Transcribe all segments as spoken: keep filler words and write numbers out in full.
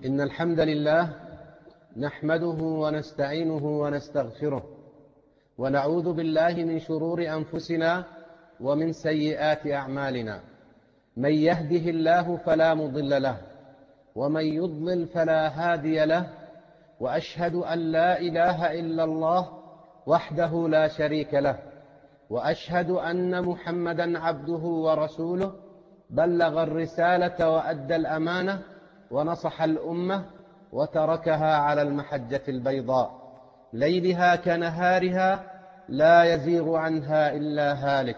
إن الحمد لله نحمده ونستعينه ونستغفره ونعوذ بالله من شرور أنفسنا ومن سيئات أعمالنا. من يهده الله فلا مضل له ومن يضلل فلا هادي له، وأشهد أن لا إله إلا الله وحده لا شريك له، وأشهد أن محمدا عبده ورسوله، بلغ الرسالة وأدى الأمانة ونصح الأمة وتركها على المحجة البيضاء، ليلها كنهارها لا يزيغ عنها إلا هالك.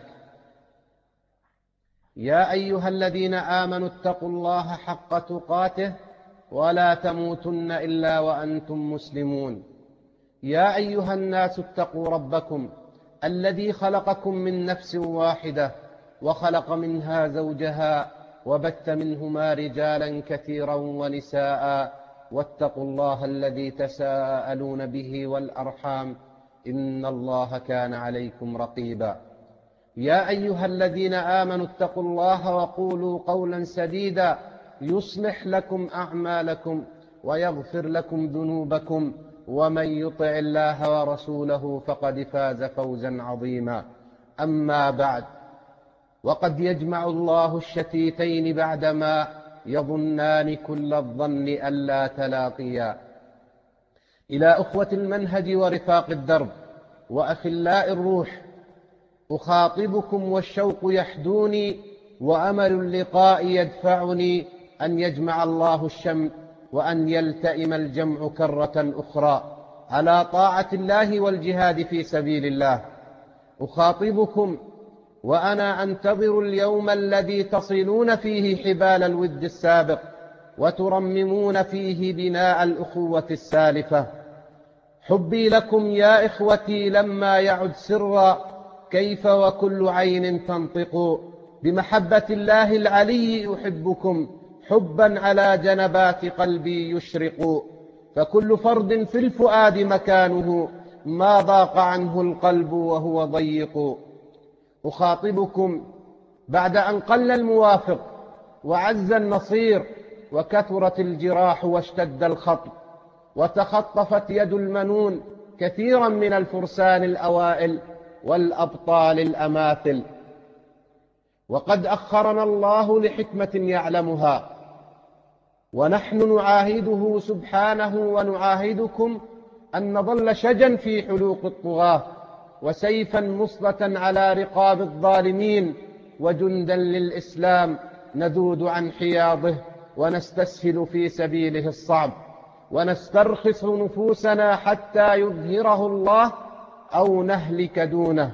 يا أيها الذين آمنوا اتقوا الله حق تقاته ولا تموتن إلا وأنتم مسلمون. يا أيها الناس اتقوا ربكم الذي خلقكم من نفس واحدة وخلق منها زوجها وبث منهما رجالا كثيرا ونساء، واتقوا الله الذي تساءلون به والأرحام إن الله كان عليكم رقيبا. يا أيها الذين آمنوا اتقوا الله وقولوا قولا سديدا يصلح لكم أعمالكم ويغفر لكم ذنوبكم، ومن يطع الله ورسوله فقد فاز فوزا عظيما. أما بعد، وقد يجمع الله الشتيتين بعدما يظنان كل الظن ألا تلاقيا. إلى أخوة المنهج ورفاق الدرب وأخلاء الروح، أخاطبكم والشوق يحدوني وأمل اللقاء يدفعني أن يجمع الله الشمل وأن يلتئم الجمع كرة أخرى على طاعة الله والجهاد في سبيل الله. أخاطبكم وأنا أنتظر اليوم الذي تصلون فيه حبال الود السابق وترممون فيه بناء الأخوة السالفة. حبي لكم يا إخوتي لما يعد سرا، كيف وكل عين تنطق بمحبة الله العلي أحبكم حبا على جنبات قلبي يشرق. فكل فرد في الفؤاد مكانه ما ضاق عنه القلب وهو ضيق. أخاطبكم بعد أن قل الموافق وعز النصير وكثرت الجراح واشتد الخطب وتخطفت يد المنون كثيرا من الفرسان الأوائل والأبطال الأماثل. وقد أخرنا الله لحكمة يعلمها، ونحن نعاهده سبحانه ونعاهدكم أن نظل شجا في حلوق الطغاة وسيفا مصلة على رقاب الظالمين، وجندا للإسلام نذود عن حياضه ونستسهل في سبيله الصعب، ونسترخص نفوسنا حتى يظهره الله أو نهلك دونه.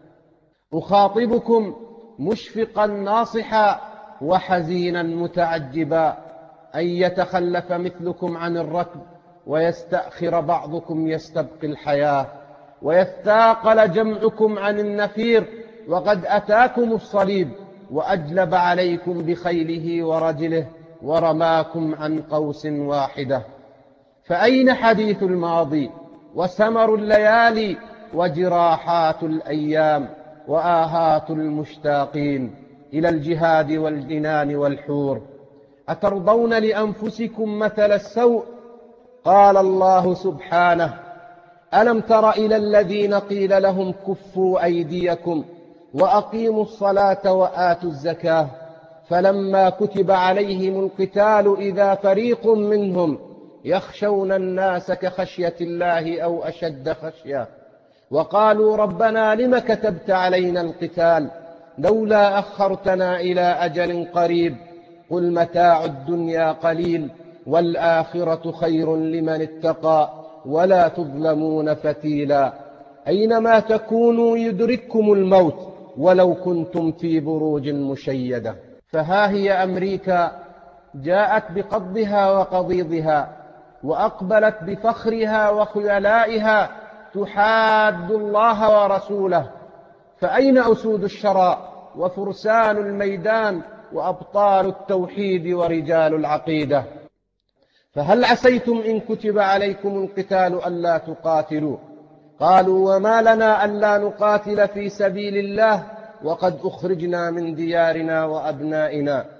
أخاطبكم مشفقا ناصحا وحزينا متعجبا أن يتخلف مثلكم عن الركب ويستأخر بعضكم يستبقي الحياة، ويثاقل جمعكم عن النفير وقد أتاكم الصليب وأجلب عليكم بخيله ورجله ورماكم عن قوس واحدة. فأين حديث الماضي وسمر الليالي وجراحات الأيام وآهات المشتاقين إلى الجهاد والجنان والحور؟ أترضون لأنفسكم مثل السوء؟ قال الله سبحانه: ألم تر إلى الذين قيل لهم كفوا أيديكم وأقيموا الصلاة وآتوا الزكاة فلما كتب عليهم القتال إذا فريق منهم يخشون الناس كخشية الله أو أشد خشية وقالوا ربنا لم كتبت علينا القتال لولا أخرتنا إلى أجل قريب قل متاع الدنيا قليل والآخرة خير لمن اتقى ولا تظلمون فتيلا. أينما تكونوا يدرككم الموت ولو كنتم في بروج مشيدة. فها هي أمريكا جاءت بقضها وقضيضها وأقبلت بفخرها وخيلائها تحاد الله ورسوله. فأين أسود الشراء وفرسان الميدان وأبطال التوحيد ورجال العقيدة؟ فهل عسيتم إن كتب عليكم القتال ألا تقاتلوا؟ قالوا وما لنا ألا نقاتل في سبيل الله وقد أخرجنا من ديارنا وأبنائنا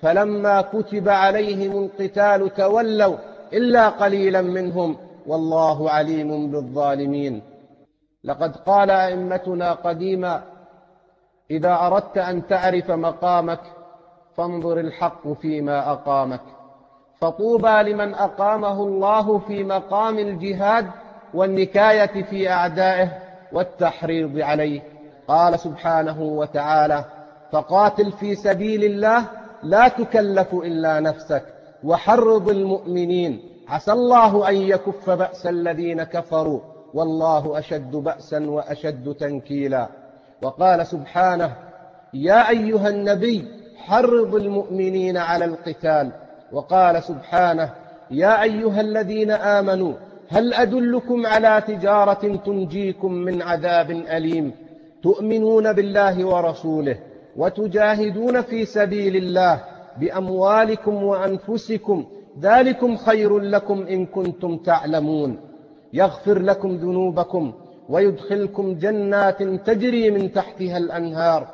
فلما كتب عليهم القتال تولوا إلا قليلا منهم والله عليم بالظالمين. لقد قال أئمتنا قديما: إذا أردت أن تعرف مقامك فانظر الحق فيما أقامك. فطوبى لمن أقامه الله في مقام الجهاد والنكاية في أعدائه والتحريض عليه. قال سبحانه وتعالى: فقاتل في سبيل الله لا تكلف إلا نفسك وحرض المؤمنين عسى الله أن يكف بأس الذين كفروا والله أشد بأسا وأشد تنكيلا. وقال سبحانه: يا أيها النبي حرض المؤمنين على القتال. وقال سبحانه: يا أيها الذين آمنوا هل أدلكم على تجارة تنجيكم من عذاب أليم تؤمنون بالله ورسوله وتجاهدون في سبيل الله بأموالكم وأنفسكم ذلكم خير لكم إن كنتم تعلمون يغفر لكم ذنوبكم ويدخلكم جنات تجري من تحتها الأنهار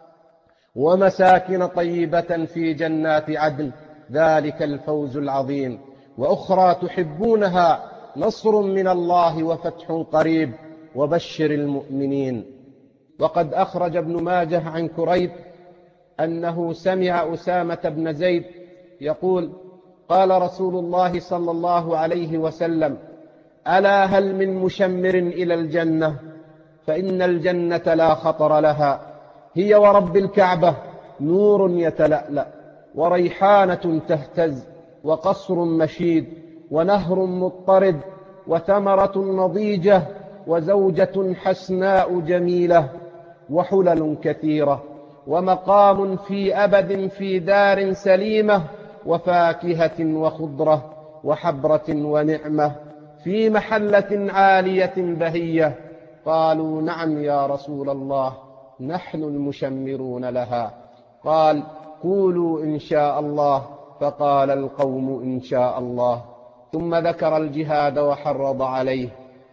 ومساكن طيبة في جنات عدن ذلك الفوز العظيم وأخرى تحبونها نصر من الله وفتح قريب وبشر المؤمنين. وقد أخرج ابن ماجه عن كريب أنه سمع أسامة بن زيد يقول: قال رسول الله صلى الله عليه وسلم: ألا هل من مشمر إلى الجنة؟ فإن الجنة لا خطر لها، هي ورب الكعبة نور يتلألأ وريحانة تهتز وقصر مشيد ونهر مضطرد وثمرة نضيجة وزوجة حسناء جميلة وحلل كثيرة ومقام في أبد في دار سليمة وفاكهة وخضرة وحبرة ونعمة في محلة عالية بهية. قالوا: نعم يا رسول الله، نحن المشمرون لها. قال: قولوا إن شاء الله. فقال القوم: إن شاء الله. ثم ذكر الجهاد وحرض عليه.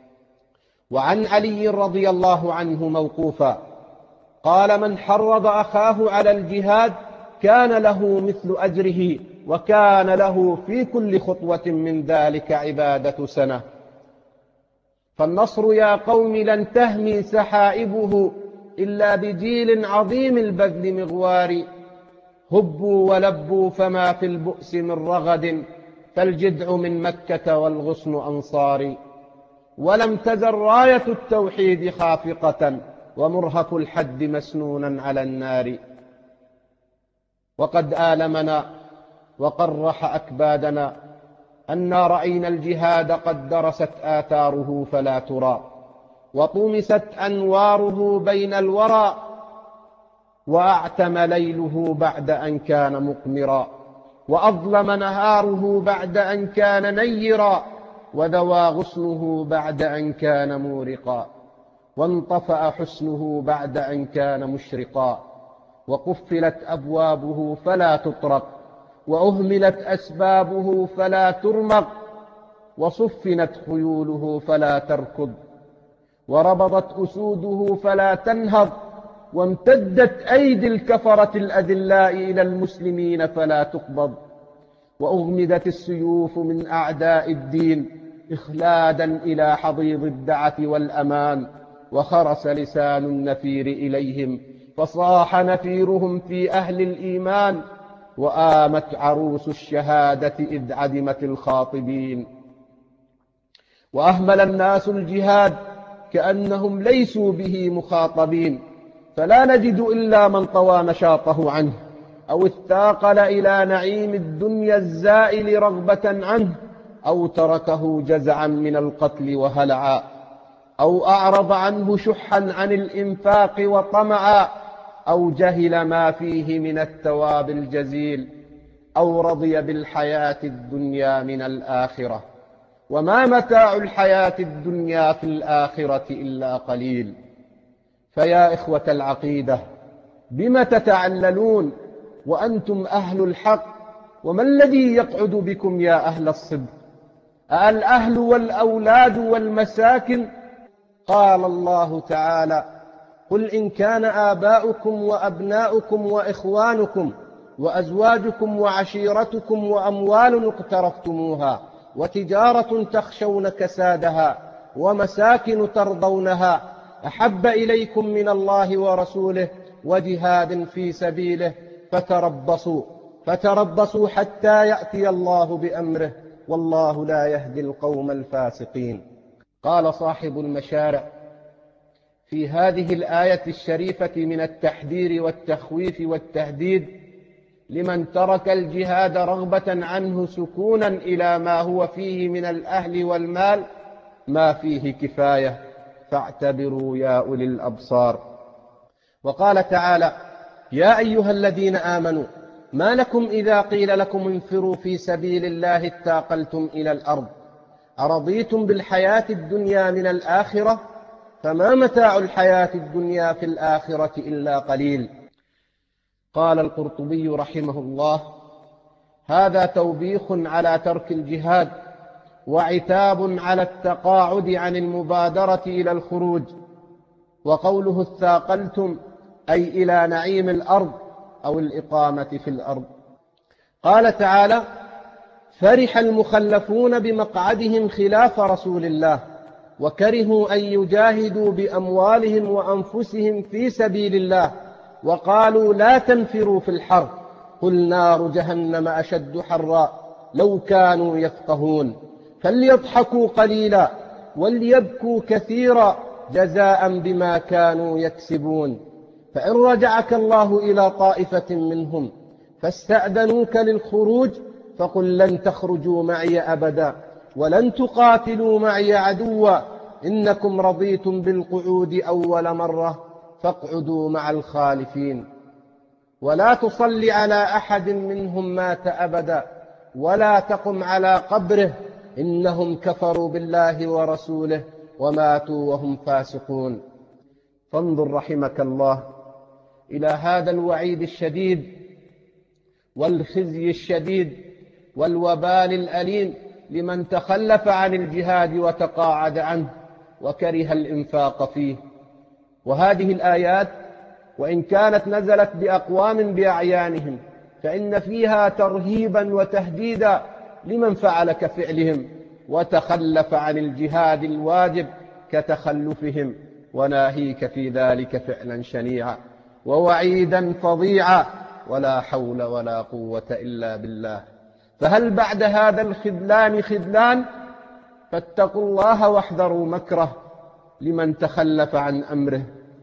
وعن علي رضي الله عنه موقوفا قال: من حرض أخاه على الجهاد كان له مثل أجره وكان له في كل خطوة من ذلك عبادة سنة. فالنصر يا قوم لن تهمي سحائبه إلا بجيل عظيم البذل مغوار. هبوا ولبوا فما في البؤس من رغد فالجدع من مكة والغصن أنصار. ولم تزل راية التوحيد خافقة ومرهف الحد مسنونا على النار. وقد آلمنا وقرح أكبادنا أنا رأينا الجهاد قد درست آثاره فلا ترى وطمست أنواره بين الورى وأعتم ليله بعد أن كان مقمرا وأظلم نهاره بعد أن كان نيرا وذوى غصنه بعد أن كان مورقا وانطفأ حسنه بعد أن كان مشرقا وقفلت أبوابه فلا تطرق وأهملت أسبابه فلا ترمق وصفنت خيوله فلا تركض وربضت أسوده فلا تنهض وامتدت أيدي الكفرة الأذلاء إلى المسلمين فلا تقبض وأغمدت السيوف من أعداء الدين إخلادا إلى حضيض الدعة والأمان وخرس لسان النفير إليهم فصاح نفيرهم في أهل الإيمان وآمت عروس الشهادة إذ عدمت الخاطبين. وأهمل الناس الجهاد كأنهم ليسوا به مخاطبين فلا نجد إلا من طوى نشاطه عنه أو اثاقل إلى نعيم الدنيا الزائل رغبة عنه أو تركه جزعا من القتل وهلعا أو أعرض عنه شحا عن الإنفاق وطمعا أو جهل ما فيه من الثواب الجزيل أو رضي بالحياة الدنيا من الآخرة وما متاع الحياة الدنيا في الآخرة إلا قليل. فيا إخوة العقيدة بم تتعللون وأنتم أهل الحق وما الذي يقعد بكم يا أهل الصدق؟ الأهل والأولاد والمساكن؟ قال الله تعالى: قل إن كان آباؤكم وأبناؤكم وإخوانكم وأزواجكم وعشيرتكم وأموال اقترفتموها وتجارة تخشون كسادها ومساكن ترضونها أحب إليكم من الله ورسوله وجهاد في سبيله فتربصوا فتربصوا حتى يأتي الله بأمره والله لا يهدي القوم الفاسقين. قال صاحب المشارع في هذه الآية الشريفة من التحذير والتخويف والتهديد لمن ترك الجهاد رغبة عنه سكونا إلى ما هو فيه من الأهل والمال ما فيه كفاية فاعتبروا يا أولي الأبصار. وقال تعالى يا أيها الذين آمنوا ما لكم إذا قيل لكم انفروا في سبيل الله اتاقلتم إلى الأرض أرضيتم بالحياة الدنيا من الآخرة فما متاع الحياة الدنيا في الآخرة إلا قليل. قال القرطبي رحمه الله هذا توبيخ على ترك الجهاد وعتاب على التقاعد عن المبادرة إلى الخروج. وقوله اثاقلتم أي إلى نعيم الأرض أو الإقامة في الأرض. قال تعالى فرح المخلفون بمقعدهم خلاف رسول الله وكرهوا أن يجاهدوا بأموالهم وأنفسهم في سبيل الله وقالوا لا تنفروا في الحر قل نار جهنم أشد حرا لو كانوا يفقهون فليضحكوا قليلا وليبكوا كثيرا جزاء بما كانوا يكسبون. فإن رجعك الله إلى طائفة منهم فاستأذنوك للخروج فقل لن تخرجوا معي أبدا ولن تقاتلوا معي عدوا إنكم رضيتم بالقعود أول مرة فاقعدوا مع الخالفين ولا تصل على أحد منهم مات أبدا ولا تقم على قبره إنهم كفروا بالله ورسوله وماتوا وهم فاسقون. فانظر رحمك الله إلى هذا الوعيد الشديد والخزي الشديد والوبال الأليم لمن تخلف عن الجهاد وتقاعد عنه وكره الإنفاق فيه. وهذه الآيات وإن كانت نزلت بأقوام بأعيانهم فإن فيها ترهيبا وتهديدا لمن فعل كفعلهم وتخلف عن الجهاد الواجب كتخلفهم وناهيك في ذلك فعلا شنيعا ووعيدا فظيعا ولا حول ولا قوة إلا بالله. فهل بعد هذا الخذلان خذلان؟ فاتقوا الله واحذروا مكره لمن تخلف عن أمره.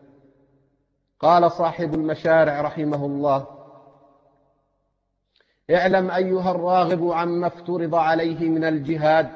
قال صاحب المشارع رحمه الله اعلم أيها الراغب عما افترض عليه من الجهاد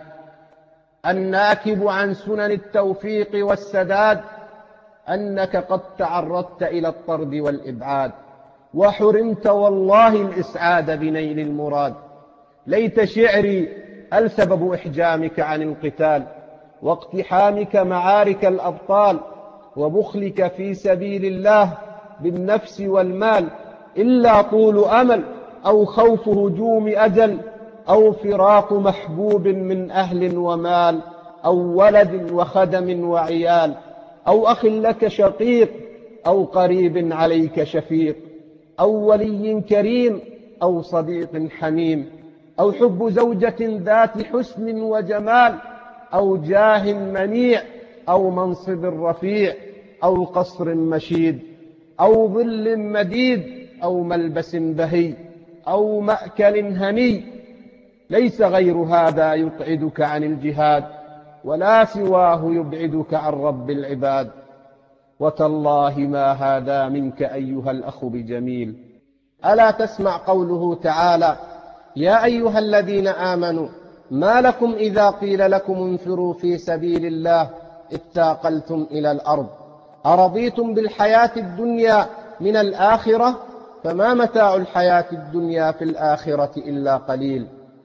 الناكب عن سنن التوفيق والسداد أنك قد تعرضت إلى الطرد والإبعاد وحرمت والله الإسعاد بنيل المراد. ليت شعري السبب إحجامك عن القتال واقتحامك معارك الأبطال وبخلك في سبيل الله بالنفس والمال إلا طول أمل أو خوف هجوم أجل أو فراق محبوب من أهل ومال أو ولد وخدم وعيال أو أخ لك شقيق أو قريب عليك شفيق أو ولي كريم أو صديق حميم أو حب زوجة ذات حسن وجمال أو جاه منيع أو منصب رفيع أو قصر مشيد أو ظل مديد أو ملبس بهي أو مأكل هني. ليس غير هذا يقعدك عن الجهاد ولا سواه يبعدك عن رب العباد. وتالله ما هذا منك أيها الأخ بجميل. ألا تسمع قوله تعالى يا أيها الذين آمنوا ما لكم إذا قيل لكم انفروا في سبيل الله اتاقلتم إلى الأرض أرضيتم بالحياة الدنيا من الآخرة فما متاع الحياة الدنيا في الآخرة إلا قليل.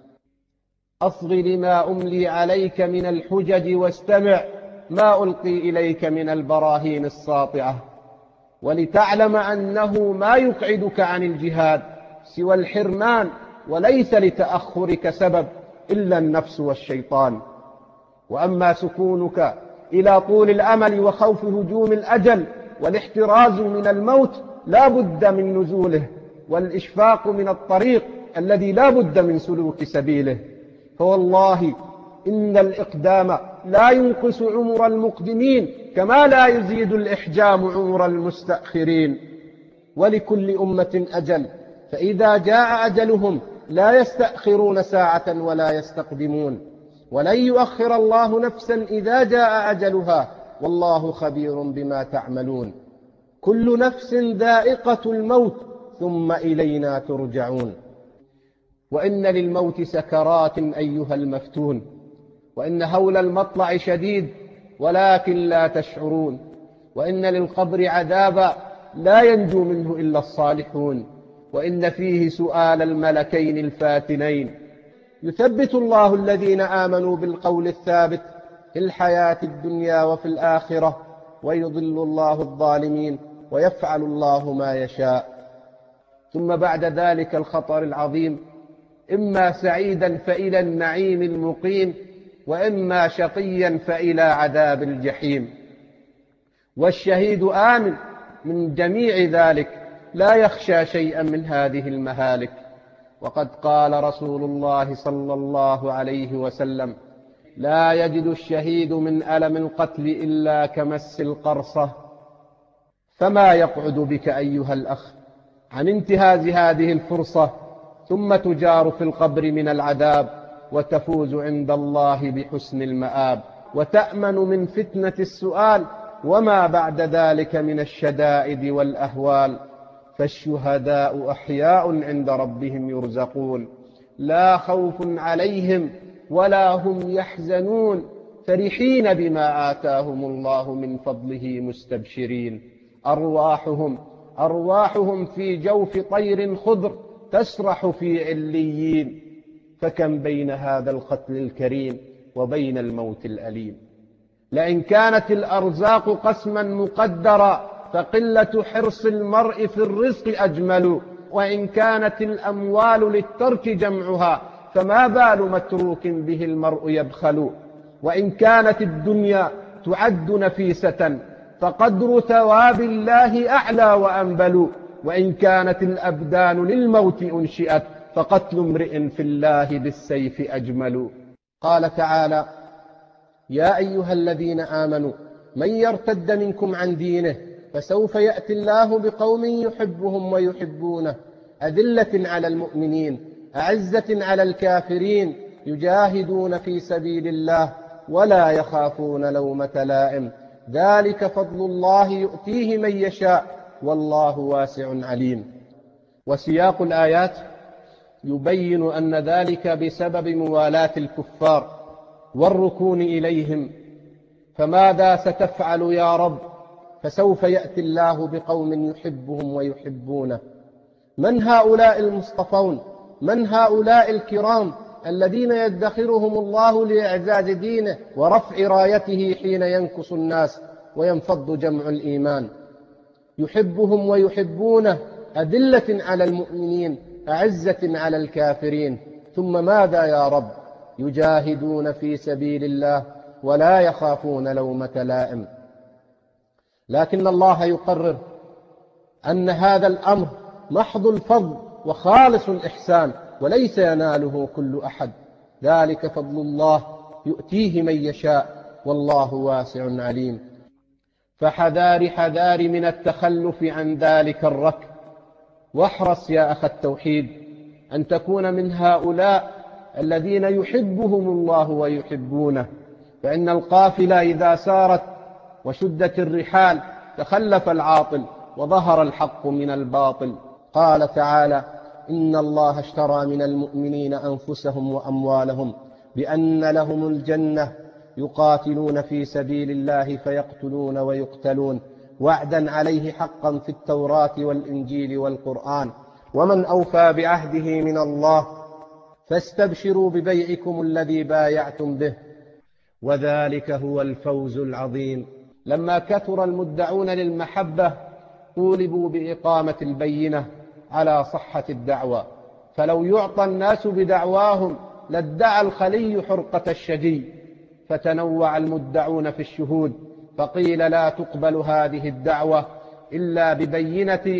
أصغ لما أملي عليك من الحجج واستمع ما ألقي إليك من البراهين الساطعة ولتعلم أنه ما يقعدك عن الجهاد سوى الحرمان وليس لتأخرك سبب إلا النفس والشيطان. وأما سكونك إلى طول الأمل وخوف هجوم الأجل والاحتراز من الموت لا بد من نزوله والإشفاق من الطريق الذي لا بد من سلوك سبيله. فوالله إن الإقدام لا ينقص عمر المقدمين كما لا يزيد الإحجام عمر المستأخرين. ولكل أمة أجل، فإذا جاء أجلهم لا يستأخرون ساعة ولا يستقدمون، ولن يؤخر الله نفسا إذا جاء أجلها، والله خبير بما تعملون. كل نفس ذائقة الموت ثم إلينا ترجعون. وإن للموت سكرات أيها المفتون، وإن هول المطلع شديد ولكن لا تشعرون، وإن للقبر عذابا لا ينجو منه إلا الصالحون، وإن فيه سؤال الملكين الفاتنين. يثبت الله الذين آمنوا بالقول الثابت في الحياة الدنيا وفي الآخرة، ويضل الله الظالمين ويفعل الله ما يشاء. ثم بعد ذلك الخطر العظيم، إما سعيدا فإلى النعيم المقيم، وإما شقيا فإلى عذاب الجحيم. والشهيد آمن من جميع ذلك، لا يخشى شيئا من هذه المهالك. وقد قال رسول الله صلى الله عليه وسلم: لا يجد الشهيد من ألم القتل إلا كمس القرصة. فما يقعد بك أيها الأخ عن انتهاز هذه الفرصة، ثم تجار في القبر من العذاب، وتفوز عند الله بحسن المآب، وتأمن من فتنة السؤال وما بعد ذلك من الشدائد والأهوال. فالشهداء أحياء عند ربهم يرزقون، لا خوف عليهم ولا هم يحزنون، فرحين بما آتاهم الله من فضله مستبشرين. أرواحهم أرواحهم في جوف طير خضر تسرح في عليين. فكم بين هذا القتل الكريم وبين الموت الأليم. لئن كانت الأرزاق قسما مقدرا، فقلة حرص المرء في الرزق أجمل. وإن كانت الأموال للترك جمعها، فما بال متروك به المرء يبخل. وإن كانت الدنيا تعد نفيسة، فقدر ثواب الله أعلى وأنبل. وإن كانت الأبدان للموت أنشئت، فقتل امرئ في الله بالسيف أجمل. قال تعالى: يا أيها الذين آمنوا من يرتد منكم عن دينه فسوف يأتي الله بقوم يحبهم ويحبونه، أذلة على المؤمنين أعزة على الكافرين، يجاهدون في سبيل الله ولا يخافون لومة لائم، ذلك فضل الله يؤتيه من يشاء والله واسع عليم. وسياق الآيات يبين أن ذلك بسبب موالاة الكفار والركون إليهم. فماذا ستفعل يا رب؟ فسوف يأتي الله بقوم يحبهم ويحبونه. من هؤلاء المصطفون؟ من هؤلاء الكرام الذين يدخرهم الله لإعزاز دينه ورفع رايته حين ينكص الناس وينفض جمع الإيمان؟ يحبهم ويحبونه، أذلة على المؤمنين أعزة على الكافرين. ثم ماذا يا رب؟ يجاهدون في سبيل الله ولا يخافون لومة لائم. لكن الله يقرر أن هذا الأمر محض الفضل وخالص الإحسان، وليس يناله كل أحد. ذلك فضل الله يؤتيه من يشاء والله واسع عليم. فحذار حذار من التخلف عن ذلك الركب، واحرص يا أخ التوحيد أن تكون من هؤلاء الذين يحبهم الله ويحبونه. فإن القافلة إذا سارت وشدت الرحال تخلف العاطل وظهر الحق من الباطل. قال تعالى: إن الله اشترى من المؤمنين أنفسهم وأموالهم بأن لهم الجنة يقاتلون في سبيل الله فيقتلون ويقتلون، وعدا عليه حقا في التوراة والإنجيل والقرآن، ومن أوفى بعهده من الله، فاستبشروا ببيعكم الذي بايعتم به، وذلك هو الفوز العظيم. لما كثر المدعون للمحبة طولبوا بإقامة البينة على صحة الدعوة، فلو يعطى الناس بدعواهم لادعى الخلي حرقة الشجي، فتنوع المدعون في الشهود، فقيل لا تقبل هذه الدعوة إلا ببينة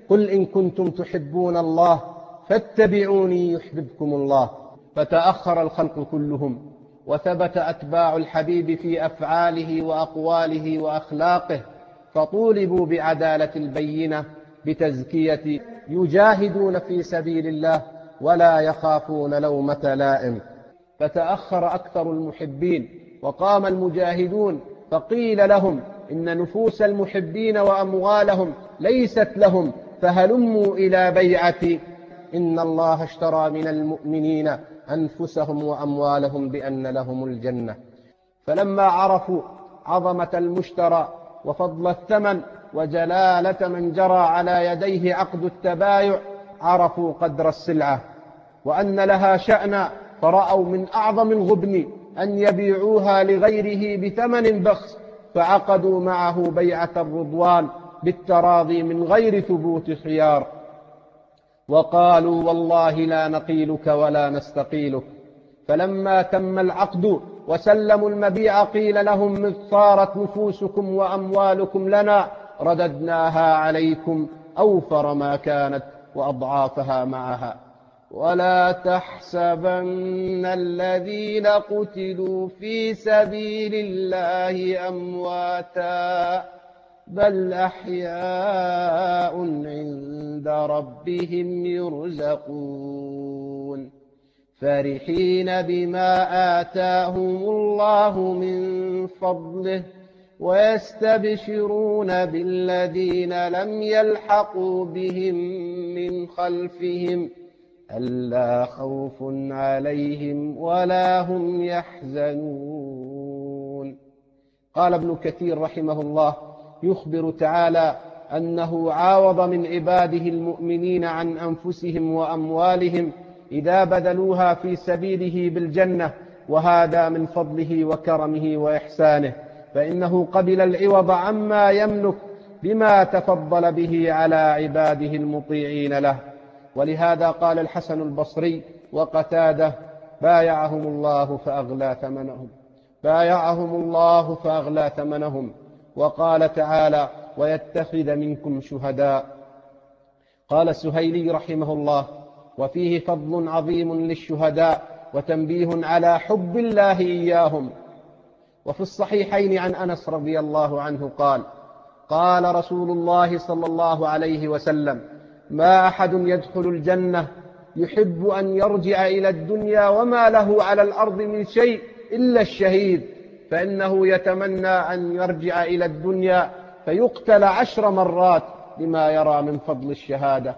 قل إن كنتم تحبون الله فاتبعوني يحببكم الله. فتأخر الخلق كلهم، وثبت أتباع الحبيب في أفعاله وأقواله وأخلاقه، فطولبوا بعدالة البينة بتزكية، يجاهدون في سبيل الله ولا يخافون لومة لائم. فتأخر أكثر المحبين وقام المجاهدون، فقيل لهم إن نفوس المحبين وأموالهم ليست لهم، فهلموا إلى بيعتي، إن الله اشترى من المؤمنين أنفسهم وأموالهم بأن لهم الجنة. فلما عرفوا عظمة المشترى وفضل الثمن وجلالة من جرى على يديه عقد التبايع، عرفوا قدر السلعة وأن لها شأنا، فرأوا من أعظم الغبن أن يبيعوها لغيره بثمن بخس، فعقدوا معه بيعة الرضوان بالتراضي من غير ثبوت خيار، وقالوا والله لا نقيلك ولا نستقيلك. فلما تم العقد وسلموا المبيع قيل لهم مذ صارت نفوسكم وأموالكم لنا رددناها عليكم أوفر ما كانت وأضعافها معها. ولا تحسبن الذين قتلوا في سبيل الله أمواتا بل أحياء عند ربهم يرزقون فرحين بما آتاهم الله من فضله ويستبشرون بالذين لم يلحقوا بهم من خلفهم ألا خوف عليهم ولا هم يحزنون. قال ابن كثير رحمه الله يخبر تعالى أنه عاوض من عباده المؤمنين عن أنفسهم وأموالهم إذا بذلوها في سبيله بالجنة، وهذا من فضله وكرمه وإحسانه، فإنه قبل العوض عما يملك بما تفضل به على عباده المطيعين له. ولهذا قال الحسن البصري وقتاده بايعهم الله فأغلى ثمنهم بايعهم الله فأغلى ثمنهم. وقال تعالى ويتخذ منكم شهداء. قال السهيلي رحمه الله وفيه فضل عظيم للشهداء وتنبيه على حب الله إياهم. وفي الصحيحين عن أنس رضي الله عنه قال قال رسول الله صلى الله عليه وسلم ما أحد يدخل الجنة يحب أن يرجع إلى الدنيا وما له على الأرض من شيء إلا الشهيد، فإنه يتمنى أن يرجع إلى الدنيا فيقتل عشر مرات لما يرى من فضل الشهادة.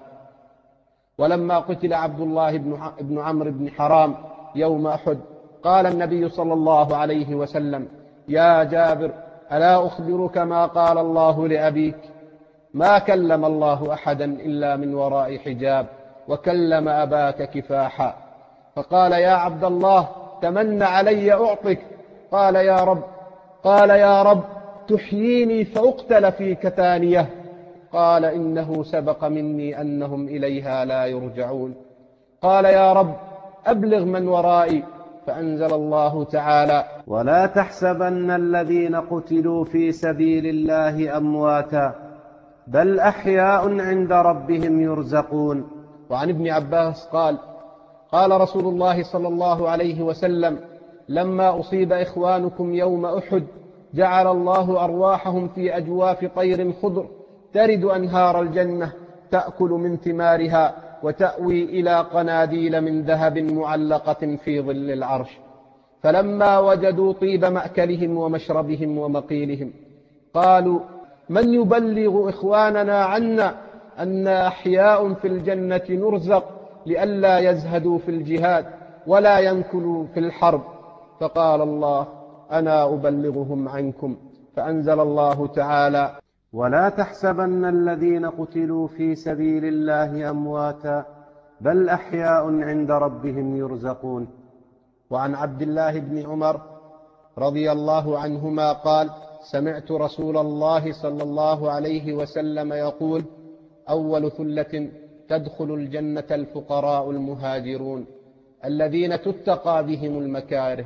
ولما قتل عبد الله بن عمرو بن حرام يوم أحد قال النبي صلى الله عليه وسلم يا جابر ألا أخبرك ما قال الله لأبيك؟ ما كلم الله أحدا إلا من وراء حجاب وكلم أباك كفاحا. فقال يا عبد الله تمن علي أعطك. قال يا رب قال يا رب تحييني فأقتل فيك ثانية. قال إنه سبق مني أنهم إليها لا يرجعون. قال يا رب أبلغ من ورائي. فأنزل الله تعالى ولا تحسبن الذين قتلوا في سبيل الله أمواتا بل أحياء عند ربهم يرزقون. وعن ابن عباس قال قال رسول الله صلى الله عليه وسلم لما أصيب إخوانكم يوم أحد جعل الله أرواحهم في أجواف طير خضر ترد أنهار الجنة تأكل من ثمارها وتأوي إلى قناديل من ذهب معلقة في ظل العرش. فلما وجدوا طيب مأكلهم ومشربهم ومقيلهم قالوا من يبلغ إخواننا عنا أن أحياء في الجنة نرزق لئلا يزهدوا في الجهاد ولا ينكلوا في الحرب. فقال الله أنا أبلغهم عنكم. فأنزل الله تعالى ولا تحسبن الذين قتلوا في سبيل الله أمواتا بل أحياء عند ربهم يرزقون. وعن عبد الله بن عمر رضي الله عنهما قال سمعت رسول الله صلى الله عليه وسلم يقول أول ثلة تدخل الجنة الفقراء المهاجرون الذين تتقى بهم المكاره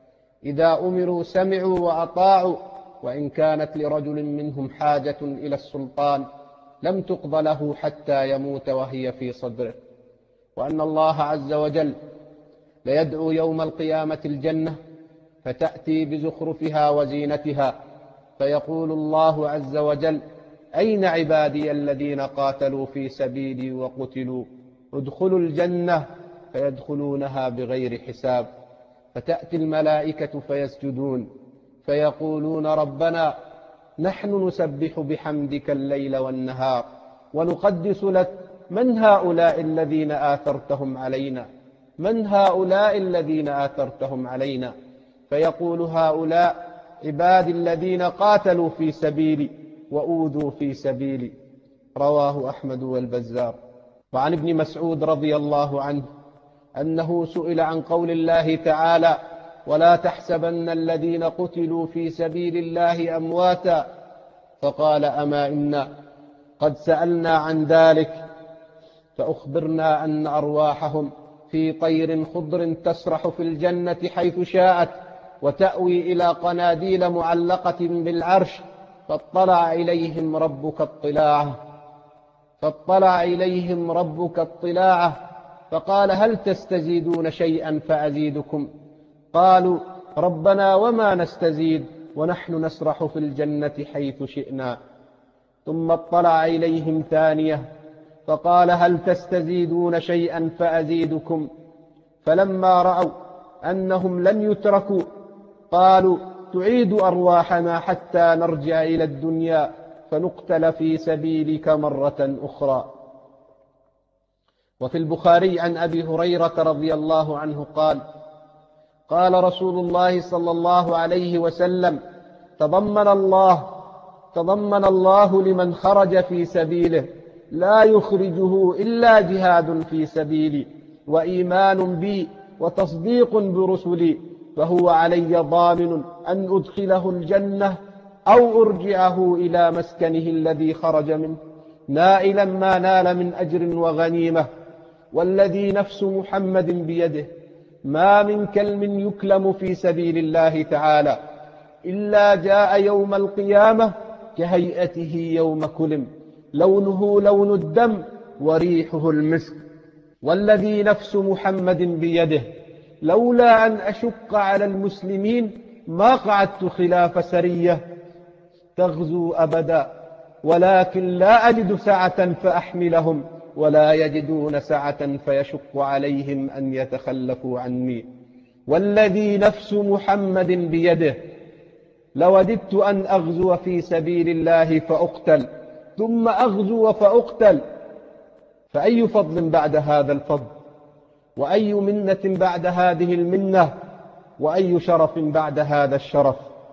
إذا أمروا سمعوا وأطاعوا وإن كانت لرجل منهم حاجة إلى السلطان لم تقض له حتى يموت وهي في صدره، وأن الله عز وجل ليدعو يوم القيامة الجنة فتأتي بزخرفها وزينتها، فيقول الله عز وجل: أين عبادي الذين قاتلوا في سبيلي وقتلوا؟ ادخلوا الجنة، فيدخلونها بغير حساب. فتأتي الملائكة فيسجدون فيقولون: ربنا نحن نسبح بحمدك الليل والنهار ونقدس لك، من هؤلاء الذين آثرتهم علينا؟ من هؤلاء الذين آثرتهم علينا؟ فيقول: هؤلاء عبادي الذين قاتلوا في سبيلي وأوذوا في سبيلي. رواه أحمد والبزار. وعن ابن مسعود رضي الله عنه أنه سئل عن قول الله تعالى: ولا تحسبن الذين قتلوا في سبيل الله أمواتا، فقال: أما إنا قد سألنا عن ذلك فأخبرنا أن أرواحهم في طير خضر تسرح في الجنة حيث شاءت، وتأوي إلى قناديل معلقة بالعرش، فاطلع إليهم ربك اطلاعه فاطلع إليهم ربك اطلاعه فقال: هل تستزيدون شيئا فأزيدكم؟ قالوا: ربنا وما نستزيد ونحن نسرح في الجنة حيث شئنا. ثم اطلع إليهم ثانية فقال: هل تستزيدون شيئا فأزيدكم؟ فلما رأوا أنهم لن يتركوا قالوا: تعيد أرواحنا حتى نرجع إلى الدنيا فنقتل في سبيلك مرة أخرى. وفي البخاري عن أبي هريرة رضي الله عنه قال: قال رسول الله صلى الله عليه وسلم: تضمن الله تضمن الله لمن خرج في سبيله لا يخرجه إلا جهاد في سبيلي وإيمان بي وتصديق برسلي، فهو علي ضامن أن أدخله الجنة أو أرجعه إلى مسكنه الذي خرج منه نائلا ما نال من أجر وغنيمة. والذي نفس محمد بيده ما من كلم يكلم في سبيل الله تعالى إلا جاء يوم القيامة كهيئته يوم كلم، لونه لون الدم وريحه المسك. والذي نفس محمد بيده لولا أن أشق على المسلمين ما قعدت خلاف سرية تغزو أبدا، ولكن لا أجد سعة فأحملهم ولا يجدون سعة فيشق عليهم أن يتخلفوا عني. والذي نفس محمد بيده لوددت أن أغزو في سبيل الله فأقتل ثم أغزو فأقتل، فأي فضل بعد هذا الفضل، وأي منة بعد هذه المنة، وأي شرف بعد هذا الشرف.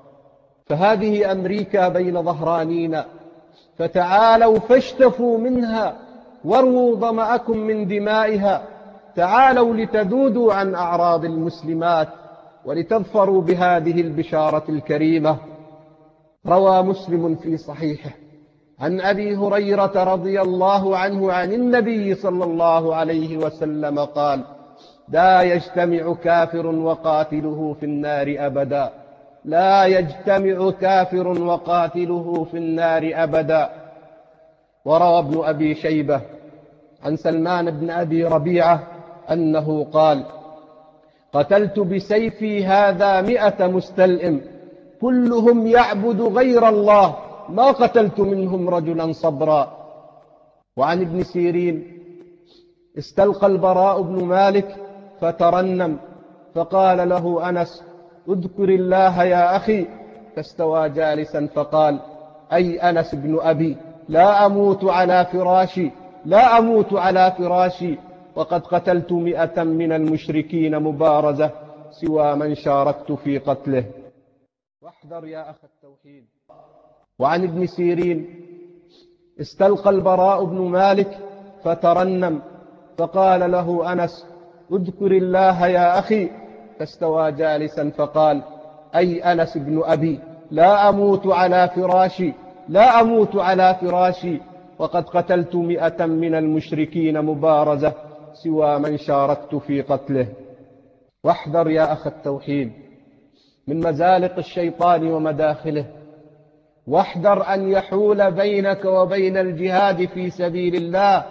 فهذه أمريكا بين ظهرانينا، فتعالوا فاشتفوا منها واروا ظمأكم من دمائها، تعالوا لتذودوا عن أعراض المسلمات ولتظفروا بهذه البشارة الكريمة. روى مسلم في صحيحه عن أبي هريرة رضي الله عنه عن النبي صلى الله عليه وسلم قال: لا يجتمع كافر وقاتله في النار أبدا، لا يجتمع كافر وقاتله في النار أبدا. وروى ابن أبي شيبة عن سلمان بن أبي ربيعة أنه قال: قتلت بسيفي هذا مئة مستلئم كلهم يعبد غير الله، ما قتلت منهم رجلا صبرا. وعن ابن سيرين: استلقى البراء بن مالك فترنم فقال له أنس: اذكر الله يا أخي، فاستوى جالسا فقال: أي أنس بن أبي، لا أموت على فراشي لا أموت على فراشي وقد قتلت مئة من المشركين مبارزة سوى من شاركت في قتله. واحذر يا أخ التوحيد. وعن ابن سيرين: استلقى البراء بن مالك فترنم فقال له أنس: اذكر الله يا أخي، فاستوى جالسا فقال: أي أنس بن أبي، لا أموت على فراشي لا أموت على فراشي وقد قتلت مئة من المشركين مبارزة سوى من شاركت في قتله. واحذر يا أخ التوحيد من مزالق الشيطان ومداخله، واحذر أن يحول بينك وبين الجهاد في سبيل الله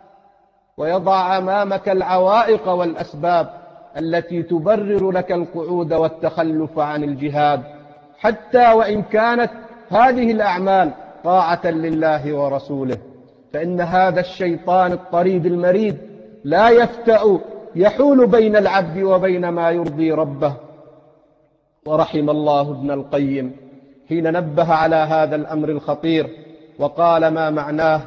ويضع أمامك العوائق والأسباب التي تبرر لك القعود والتخلف عن الجهاد، حتى وإن كانت هذه الأعمال طاعة لله ورسوله، فإن هذا الشيطان الطريد المريد لا يفتأ يحول بين العبد وبين ما يرضي ربه. ورحم الله ابن القيم حين نبه على هذا الأمر الخطير وقال ما معناه: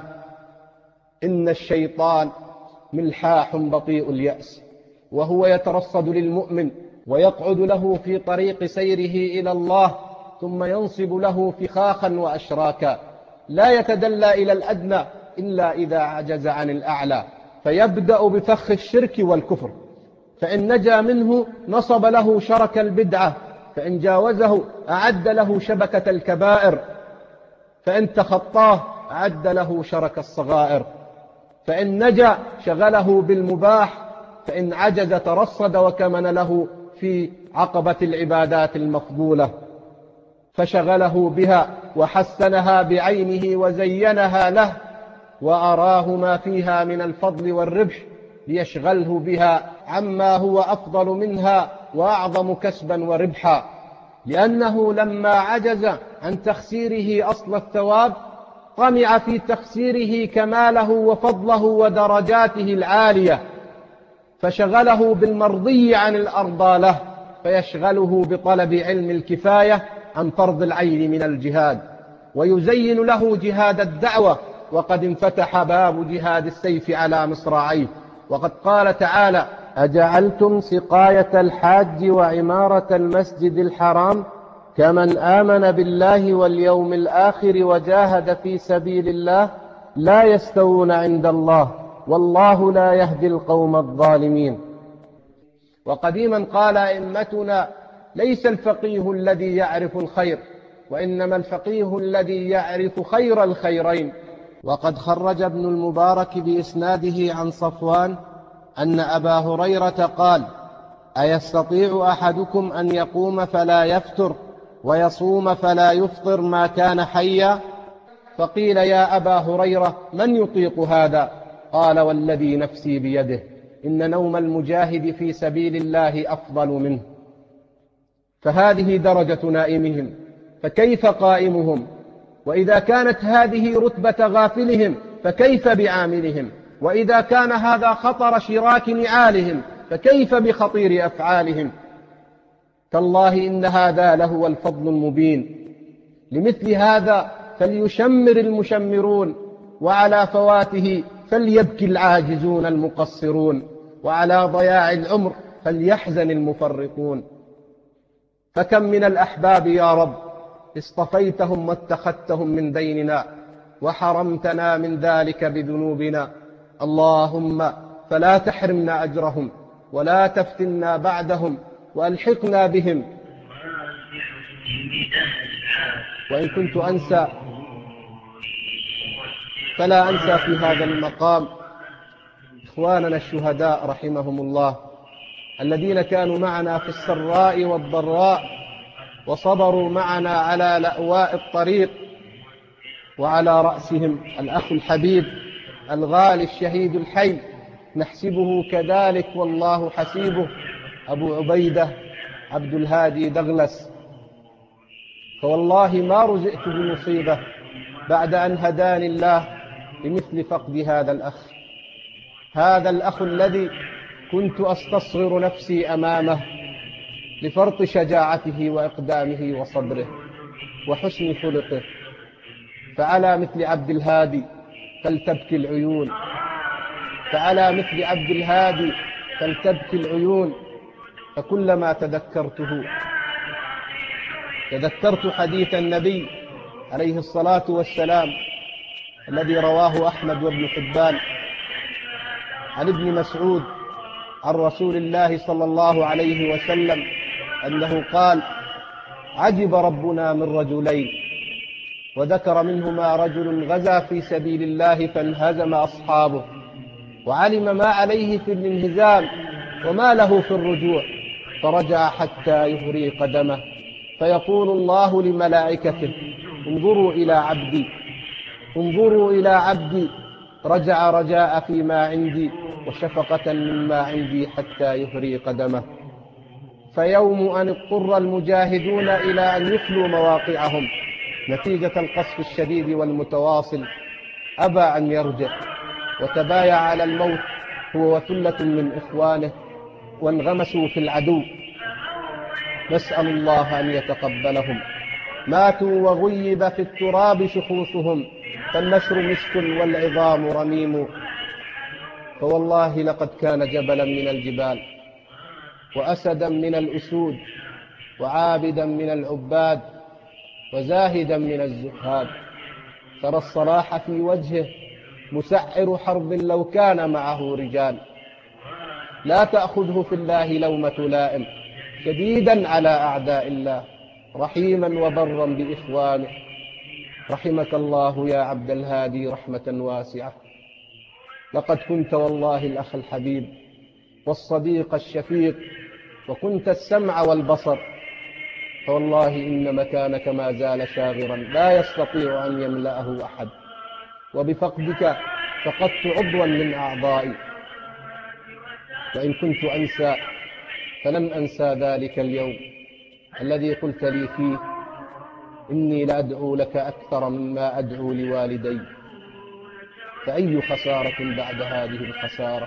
إن الشيطان ملحاح بطيء اليأس، وهو يترصد للمؤمن ويقعد له في طريق سيره إلى الله، ثم ينصب له فخاخا وأشراكا، لا يتدلى إلى الأدنى إلا إذا عجز عن الأعلى، فيبدأ بفخ الشرك والكفر، فإن نجا منه نصب له شرك البدعة، فإن جاوزه أعد له شبكة الكبائر، فإن تخطاه أعد له شرك الصغائر، فإن نجا شغله بالمباح، فإن عجز ترصد وكمن له في عقبة العبادات المفضولة فشغله بها وحسنها بعينه وزينها له وأراه ما فيها من الفضل والربح ليشغله بها عما هو أفضل منها وأعظم كسبا وربحا، لأنه لما عجز عن تخسيره أصل الثواب طمع في تخسيره كماله وفضله ودرجاته العالية، فشغله بالمرضي عن الأرضى له، فيشغله بطلب علم الكفاية عن فرض العين من الجهاد، ويزين له جهاد الدعوة وقد انفتح باب جهاد السيف على مصراعيه. وقد قال تعالى: أجعلتم سقاية الحاج وعمارة المسجد الحرام كمن آمن بالله واليوم الآخر وجاهد في سبيل الله لا يستوون عند الله والله لا يهدي القوم الظالمين. وقديما قال أئمتنا: ليس الفقيه الذي يعرف الخير، وإنما الفقيه الذي يعرف خير الخيرين. وقد خرج ابن المبارك بإسناده عن صفوان أن أبا هريرة قال: أيستطيع أحدكم أن يقوم فلا يفتر ويصوم فلا يفطر ما كان حيا؟ فقيل: يا أبا هريرة من يطيق هذا؟ قال: والذي نفسي بيده إن نوم المجاهد في سبيل الله أفضل منه. فهذه درجة نائمهم، فكيف قائمهم؟ وإذا كانت هذه رتبة غافلهم فكيف بعاملهم؟ وإذا كان هذا خطر شراك نعالهم فكيف بخطير أفعالهم؟ تالله إن هذا لهو الفضل المبين. لمثل هذا فليشمر المشمرون، وعلى فواته فليبكي العاجزون المقصرون، وعلى ضياع العمر فليحزن المفرطون. فكم من الأحباب يا رب اصطفيتهم واتخذتهم من بيننا وحرمتنا من ذلك بذنوبنا، اللهم فلا تحرمنا أجرهم ولا تفتنا بعدهم وألحقنا بهم. وإن كنت أنسى فلا أنسى في هذا المقام إخواننا الشهداء رحمهم الله، الذين كانوا معنا في السراء والضراء وصبروا معنا على لأواء الطريق، وعلى رأسهم الأخ الحبيب الغالي الشهيد الحي نحسبه كذلك والله حسيبه، أبو عبيدة عبد الهادي دغلس. فوالله ما رزقت بمصيبة بعد أن هداني الله بمثل فقد هذا الأخ، هذا الأخ الذي كنت أستصغر نفسي أمامه لفرط شجاعته وإقدامه وصبره وحسن خلقه. فعلى مثل عبد الهادي فلتبكي العيون، فعلى مثل عبد الهادي فلتبكي العيون. فكلما تذكرته تذكرت حديث النبي عليه الصلاة والسلام الذي رواه أحمد وابن حبان عن ابن مسعود عن رسول الله صلى الله عليه وسلم أنه قال: عجب ربنا من رجلين، وذكر منهما رجل غزا في سبيل الله فانهزم أصحابه وعلم ما عليه في الانهزام وما له في الرجوع، فرجع حتى يهري قدمه، فيقول الله لملائكته: انظروا إلى عبدي انظروا إلى عبدي رجع رجاء فيما عندي وشفقة مما عندي حتى يهري قدمه. فيوم أن اضطر المجاهدون إلى أن يخلوا مواقعهم نتيجة القصف الشديد والمتواصل أبى أن يرجع وتبايع على الموت هو وثلة من إخوانه وانغمسوا في العدو. نسأل الله أن يتقبلهم. ماتوا وغيب في التراب شخوصهم فالنشر مسك والعظام رميم. فوالله لقد كان جبلا من الجبال وأسدا من الأسود وعابدا من العباد وزاهدا من الزهاد. ترى الصلاح في وجهه مسعر حرب لو كان معه رجال. لا تأخذه في الله لومة لائم شديدا على أعداء الله رحيما وبرا بإخوانه. رحمك الله يا عبد الهادي رحمة واسعة. لقد كنت والله الأخ الحبيب والصديق الشفيق وكنت السمع والبصر. فوالله إن مكانك ما زال شاغرا لا يستطيع أن يملأه أحد. وبفقدك فقدت عضوا من أعضائي. وإن كنت أنسى فلن أنسى ذلك اليوم الذي قلت لي فيه إني لأدعو لك أكثر مما أدعو لوالدي. فأي خسارة بعد هذه الخسارة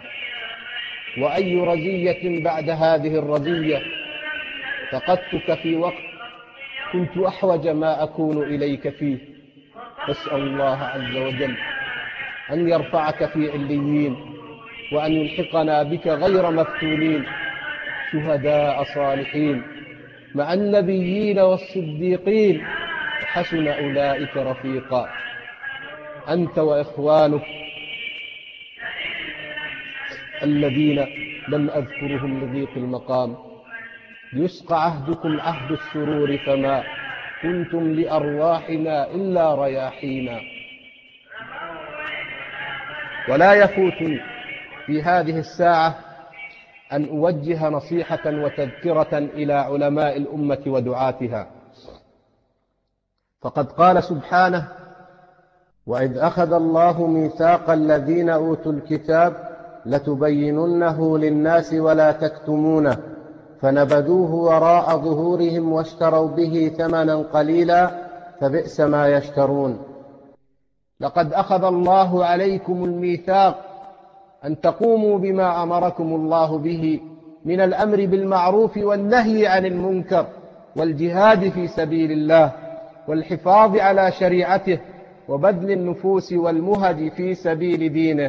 وأي رزية بعد هذه الرزية. فقدتك في وقت كنت أحوج ما أكون إليك فيه. أسأل الله عز وجل أن يرفعك في عليين وأن يلحقنا بك غير مفتونين شهداء صالحين مع النبيين والصديقين وحسن أولئك رفيقا. أنت وإخوانك الذين لم أذكرهم لضيق المقام يسقى عهدكم عهد السرور فما كنتم لأرواحنا إلا رياحينا. ولا يفوتني في هذه الساعة أن أوجه نصيحة وتذكرة إلى علماء الأمة ودعاتها. فقد قال سبحانه: وإذ أخذ الله ميثاق الذين أوتوا الكتاب لتبيننه للناس ولا تكتمونه فنبذوه وراء ظهورهم واشتروا به ثمنا قليلا فبئس ما يشترون. لقد أخذ الله عليكم الميثاق أن تقوموا بما أمركم الله به من الأمر بالمعروف والنهي عن المنكر والجهاد في سبيل الله والحفاظ على شريعته وبذل النفوس والمهج في سبيل دينه.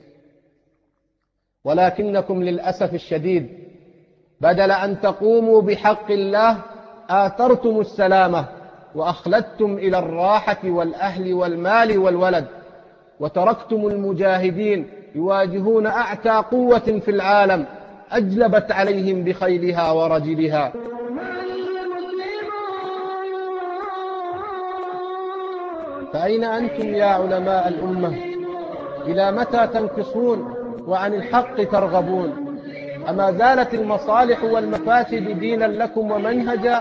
ولكنكم للأسف الشديد بدل أن تقوموا بحق الله آثرتم السلامة وأخلدتم إلى الراحة والأهل والمال والولد وتركتم المجاهدين يواجهون أعتى قوة في العالم أجلبت عليهم بخيلها ورجلها. فأين أنتم يا علماء الأمة؟ إلى متى تنقصون وعن الحق ترغبون؟ أما زالت المصالح والمفاسد دينا لكم ومنهجا؟